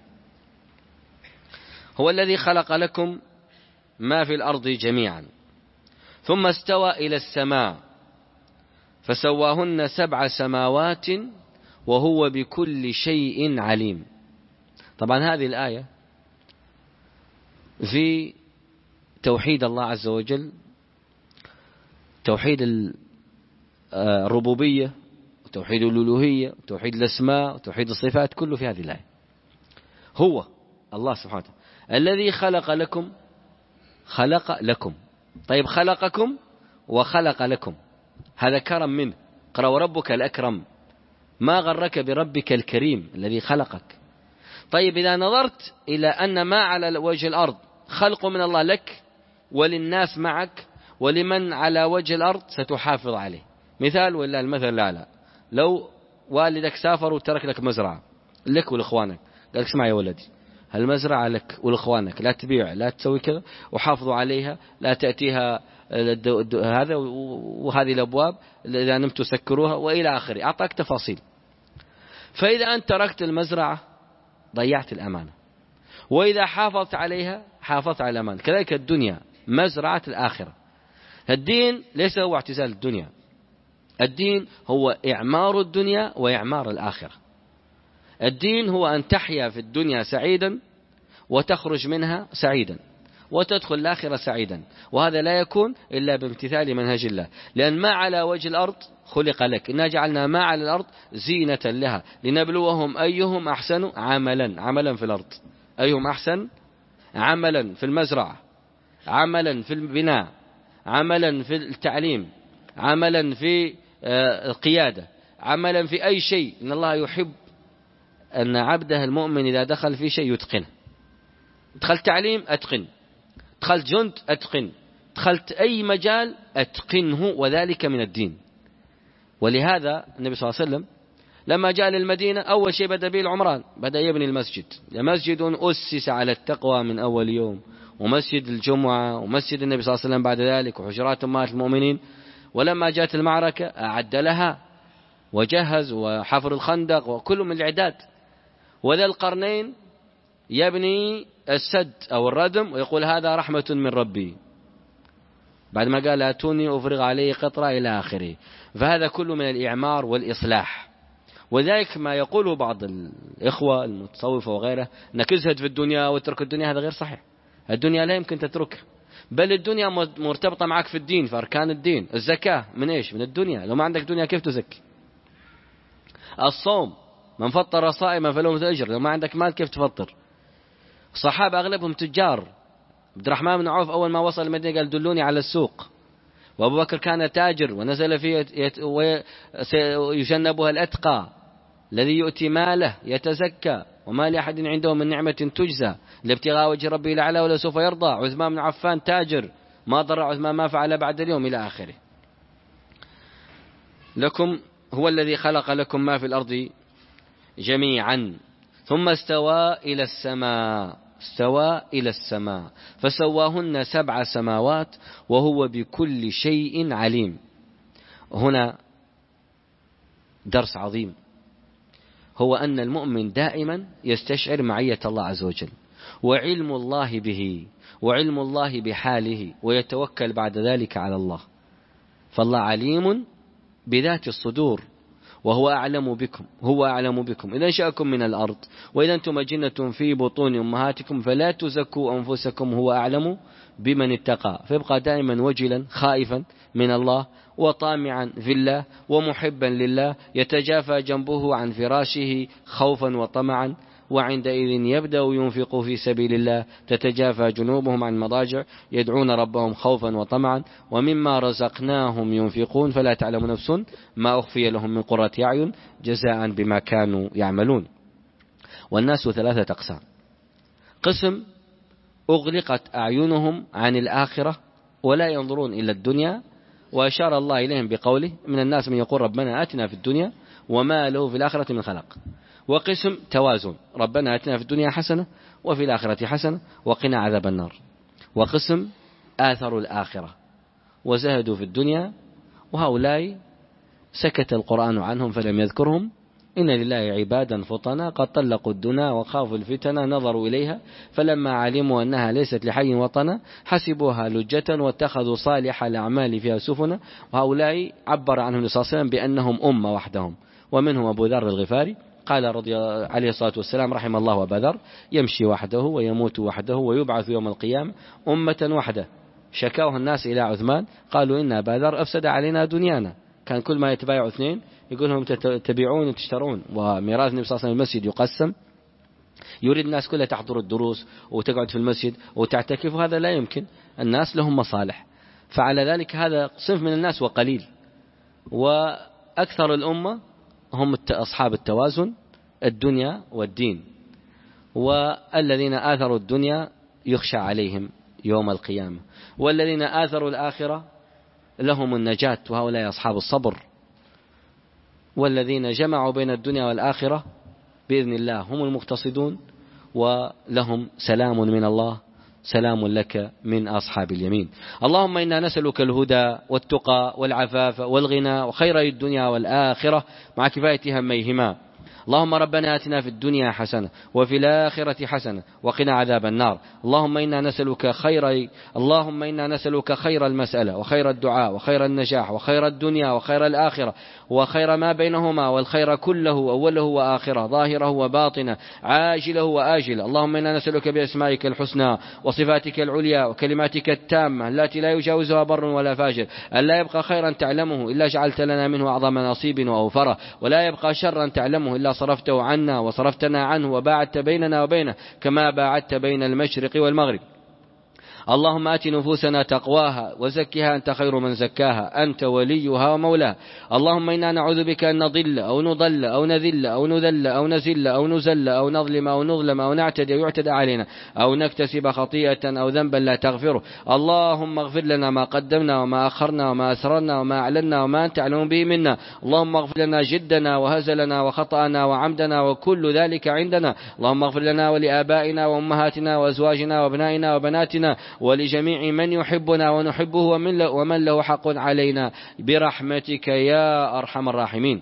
هو الذي خلق لكم ما في الأرض جميعا، ثم استوى إلى السماء فسواهن سبع سماوات وهو بكل شيء عليم. طبعا هذه الآية في توحيد الله عز وجل، توحيد الربوبية وتوحيد الألوهية وتوحيد الأسماء وتوحيد الصفات، كله في هذه الآية. هو الله سبحانه وتعالى الذي خلق لكم، خلق لكم. طيب، خلقكم وخلق لكم، هذا كرم منه. قال: وربك الأكرم، ما غرك بربك الكريم الذي خلقك. طيب، إذا نظرت إلى أن ما على وجه الأرض خلق من الله لك وللناس معك ولمن على وجه الأرض ستحافظ عليه. مثال، ولا المثل لا لا لو والدك سافر وترك لك مزرعة لك ولإخوانك، قال لك: اسمع يا ولدي، هالمزرعة لك ولإخوانك، لا تبيع، لا تسوي كذا، وحافظوا عليها، لا تأتيها هذا وهذه الأبواب، إذا نمت سكروها وإلى آخره. أعطاك تفاصيل. فإذا أنت تركت المزرعة ضيعت الأمانة، وإذا حافظت عليها حافظت على الأمانة. كذلك الدنيا مزرعة الآخرة. الدين ليس هو اعتزال الدنيا، الدين هو إعمار الدنيا وإعمار الآخرة. الدين هو أن تحيا في الدنيا سعيدا وتخرج منها سعيدا وتدخل الآخرة سعيدا، وهذا لا يكون إلا بامتثال منهج الله. لأن ما على وجه الأرض خلق لك، إنا جعلنا ما على الأرض زينة لها لنبلوهم أيهم أحسن عملا. عملا في الأرض، أيهم أحسن عملا في المزرعة، عملا في البناء، عملا في التعليم، عملا في القيادة، عملا في أي شيء. إن الله يحب أن عبده المؤمن إذا دخل في شيء يتقنه. دخلت تعليم أتقن، دخلت جند أتقن، دخلت أي مجال أتقنه، وذلك من الدين. ولهذا النبي صلى الله عليه وسلم لما جاء للمدينة أول شيء بدأ به العمران، بدأ يبني المسجد، مسجد أسس على التقوى من أول يوم، ومسجد الجمعة، ومسجد النبي صلى الله عليه وسلم بعد ذلك، وحجرات أمهات المؤمنين. ولما جاءت المعركة أعد لها وجهز، وحفر الخندق وكل من الإعداد. وذا القرنين يبني السد أو الردم ويقول هذا رحمة من ربي، بعد ما قال آتوني أفرغ عليه قطرة إلى آخره. فهذا كله من الإعمار والإصلاح. وذلك ما يقوله بعض الإخوة المتصوفة وغيره أنك ازهد في الدنيا واترك الدنيا، هذا غير صحيح. الدنيا لا يمكن تتركها، بل الدنيا مرتبطة معك في الدين، في أركان الدين. الزكاة من إيش؟ من الدنيا. لو ما عندك دنيا كيف تزكي؟ الصوم من فطر صائما فله مثل أجر، لو ما عندك مال كيف تفطر؟ الصحابة أغلبهم تجار. عبد الرحمن بن عوف أول ما وصل المدينة قال دلوني على السوق. وأبو بكر كان تاجر ونزل فيه ويجنبها الأتقى الذي يؤتي ماله يتزكى، وما لأحد عنده من نعمة تجزى لابتغاء وجه ربه الأعلى ولا سوف يرضى. عثمان بن عفان تاجر، ما ضر عثمان ما فعل بعد اليوم إلى آخره. لكم هو الذي خلق لكم ما في الأرض جميعا ثم استوى إلى السماء، استوى إلى السماء فسواهن سبع سماوات وهو بكل شيء عليم. هنا درس عظيم، هو أن المؤمن دائما يستشعر معية الله عز وجل وعلم الله به وعلم الله بحاله، ويتوكل بعد ذلك على الله. فالله عليم بذات الصدور، وهو أعلم بكم، هو أعلم بكم إذا انشأكم من الأرض وإذا أنتم أجنة في بطون أمهاتكم فلا تزكوا أنفسكم هو أعلم بمن اتقى. فيبقى دائما وجلا خائفا من الله وطامعا في الله ومحبا لله، يتجافى جنبه عن فراشه خوفا وطمعا، وعندئذ يبدأ ينفق في سبيل الله تتجافى جنوبهم عن المضاجع يدعون ربهم خوفا وطمعا، ومما رزقناهم ينفقون فلا تعلم نفس ما أخفي لهم من قرة أعين جزاء بما كانوا يعملون. والناس ثلاثة أقسام: قسم أغلقت أعينهم عن الآخرة ولا ينظرون إلى الدنيا، وأشار الله إليهم بقوله: من الناس من يقول ربنا آتنا في الدنيا وما له في الآخرة من خلاق. وقسم توازن: ربنا آتنا في الدنيا حسنة وفي الآخرة حسنة وقنا عذاب النار. وقسم آثروا الآخرة وزهدوا في الدنيا، وهؤلاء سكت القرآن عنهم فلم يذكرهم. إن لله عبادا فطنا قد طلقوا الدنا وخافوا الفتنة نظروا إليها فلما علموا أنها ليست لحي وطنا حسبوها لجة واتخذوا صالح الأعمال فيها سفنا. وهؤلاء عبر عنهم صلى الله عليه وسلم بأنهم أمة وحدهم، ومنهم أبو ذر الغفاري قال رضي عليه الصلاة والسلام: رحم الله أبا ذر يمشي وحده ويموت وحده ويبعث يوم القيامة أمة وحده. شكاوه الناس إلى عثمان قالوا: إن أبا ذر أفسد علينا دنيانا، كان كل ما يتبايع اثنين يقول لهم تبيعون وتشترون، وميراث النبي صلى الله عليه وسلم المسجد يقسم، يريد الناس كلها تحضر الدروس وتقعد في المسجد وتعتكف، وهذا لا يمكن، الناس لهم مصالح. فعلى ذلك هذا صنف من الناس وقليل، وأكثر الأمة هم أصحاب التوازن الدنيا والدين، والذين آثروا الدنيا يخشى عليهم يوم القيامة، والذين آثروا الآخرة لهم النجاة، وهؤلاء أصحاب الصبر. والذين جمعوا بين الدنيا والآخرة بإذن الله هم المقتصدون، ولهم سلام من الله، سلام لك من أصحاب اليمين. اللهم إنا نسألك الهدى والتقى والعفاف والغنى وخير الدنيا والآخرة مع كفاية هميهما. اللهم ربنا آتنا في الدنيا حسنة وفي الآخرة حسنة وقنا عذاب النار. اللهم إنا نسألك خير اللهم إنا نسألك خير المسألة وخير الدعاء وخير النجاح وخير الدنيا وخير الآخرة وخير ما بينهما، والخير كله أوله وآخره ظاهره وباطنه عاجله وآجله. اللهم إنا نسألك بأسمائك الحسنى وصفاتك العليا وكلماتك التامة التي لا يجاوزها بر ولا فاجر أن لا يبقى خيرا تعلمه إلا جعلت لنا منه أعظم نصيب وأوفره، ولا يبقى شرا تعلمه إلا صرفته عنا وصرفتنا عنه، وباعدت بيننا وبينه كما باعدت بين المشرق والمغرب. اللهم آت نفوسنا تقواها وزكها أنت خير من زكاها أنت وليها ومولاها. اللهم إنا نعوذ بك أن نضل أو نضل أو نذل أو نذل أو نزل أو نزل أو نظلم أو نظلم أو نعتدي أو يعتدى علينا أو نكتسب خطيئة أو ذنبا لا تغفره. اللهم اغفر لنا ما قدمنا وما أخرنا وما أسررنا وما أعلنا وما أنت أعلم به منا. اللهم اغفر لنا جدنا وهزلنا وخطأنا وعمدنا وكل ذلك عندنا. اللهم اغفر لنا ولآبائنا وأمهاتنا وأزواجنا وأبنائنا وبناتنا ولجميع من يحبنا ونحبه ومن له حق علينا برحمتك يا أرحم الراحمين.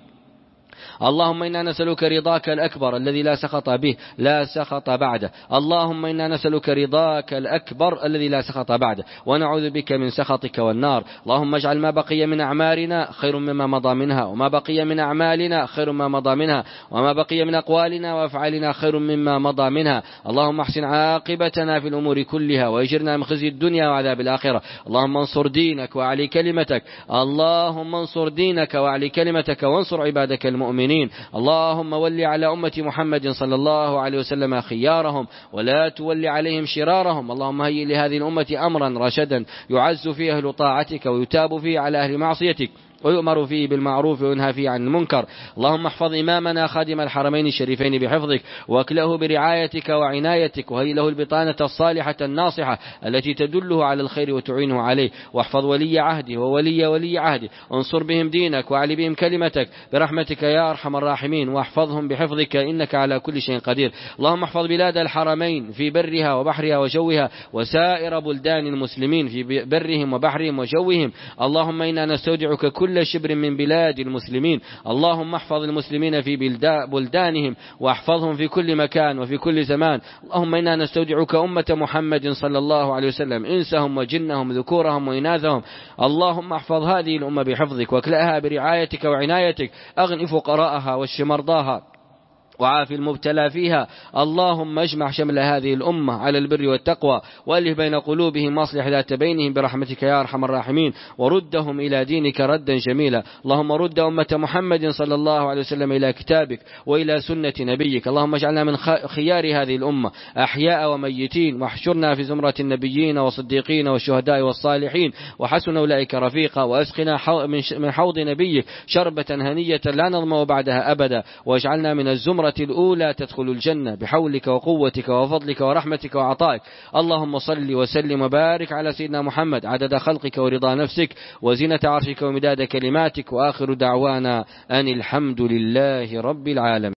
اللهم إنا نسألك رضاك الأكبر الذي لا سخط به لا سخط بعده. اللهم إنا نسألك رضاك الأكبر الذي لا سخط بعده ونعوذ بك من سخطك والنار. اللهم اجعل ما بقي من أعمارنا خير مما مضى منها وما بقي من أعمالنا خير مما مضى منها وما بقي من أقوالنا وأفعالنا خير مما مضى منها. اللهم احسن عاقبتنا في الأمور كلها وأجرنا من خزي الدنيا وعذاب الآخرة. اللهم انصر دينك وأعلي كلمتك. اللهم انصر دينك وأعلي كلمتك وانصر عبادك المؤمنين. اللهم ول على أمة محمد صلى الله عليه وسلم خيارهم ولا تول عليهم شرارهم. اللهم هيئ لهذه الأمة أمرا رشدا يعز فيه أهل طاعتك ويتاب فيه على أهل معصيتك ويؤمر فيه بالمعروف وينهى فيه عن المنكر. اللهم احفظ إمامنا خادم الحرمين الشريفين بحفظك واكله برعايتك وعنايتك وهي له البطانة الصالحة الناصحة التي تدله على الخير وتعينه عليه. واحفظ ولي عهده وولي ولي عهده انصر بهم دينك وعلي بهم كلمتك برحمتك يا أرحم الراحمين واحفظهم بحفظك إنك على كل شيء قدير. اللهم احفظ بلاد الحرمين في برها وبحرها وجوها وسائر بلدان المسلمين في برهم وبحرهم وجوهم. اللهم إنا نستودعك كل كل شبر من بلاد المسلمين. اللهم احفظ المسلمين في بلدانهم واحفظهم في كل مكان وفي كل زمان. اللهم إنا نستودعك أمة محمد صلى الله عليه وسلم إنسهم وجنهم ذكورهم وإناثهم. اللهم احفظ هذه الأمة بحفظك واكلأها برعايتك وعنايتك. أغن فقراءها واشف مرضاها وعاف المبتلى فيها. اللهم اجمع شمل هذه الأمة على البر والتقوى وألف بين قلوبهم واصلح ذات بينهم برحمتك يا أرحم الراحمين وردهم إلى دينك ردا جميلا. اللهم رد أمة محمد صلى الله عليه وسلم إلى كتابك وإلى سنة نبيك. اللهم اجعلنا من خيار هذه الأمة أحياء وميتين واحشرنا في زمرة النبيين والصديقين والشهداء والصالحين وحسن أولئك رفيقا وأسقنا من حوض نبيك شربة هنية لا نظمأ بعدها أبدا واجعلنا من الزمرة الأولى تدخل الجنة بحولك وقوتك وفضلك ورحمتك وعطائك. اللهم صل وسلم وبارك على سيدنا محمد عدد خلقك ورضا نفسك وزنة عرشك ومداد كلماتك وآخر دعوانا أن الحمد لله رب العالمين.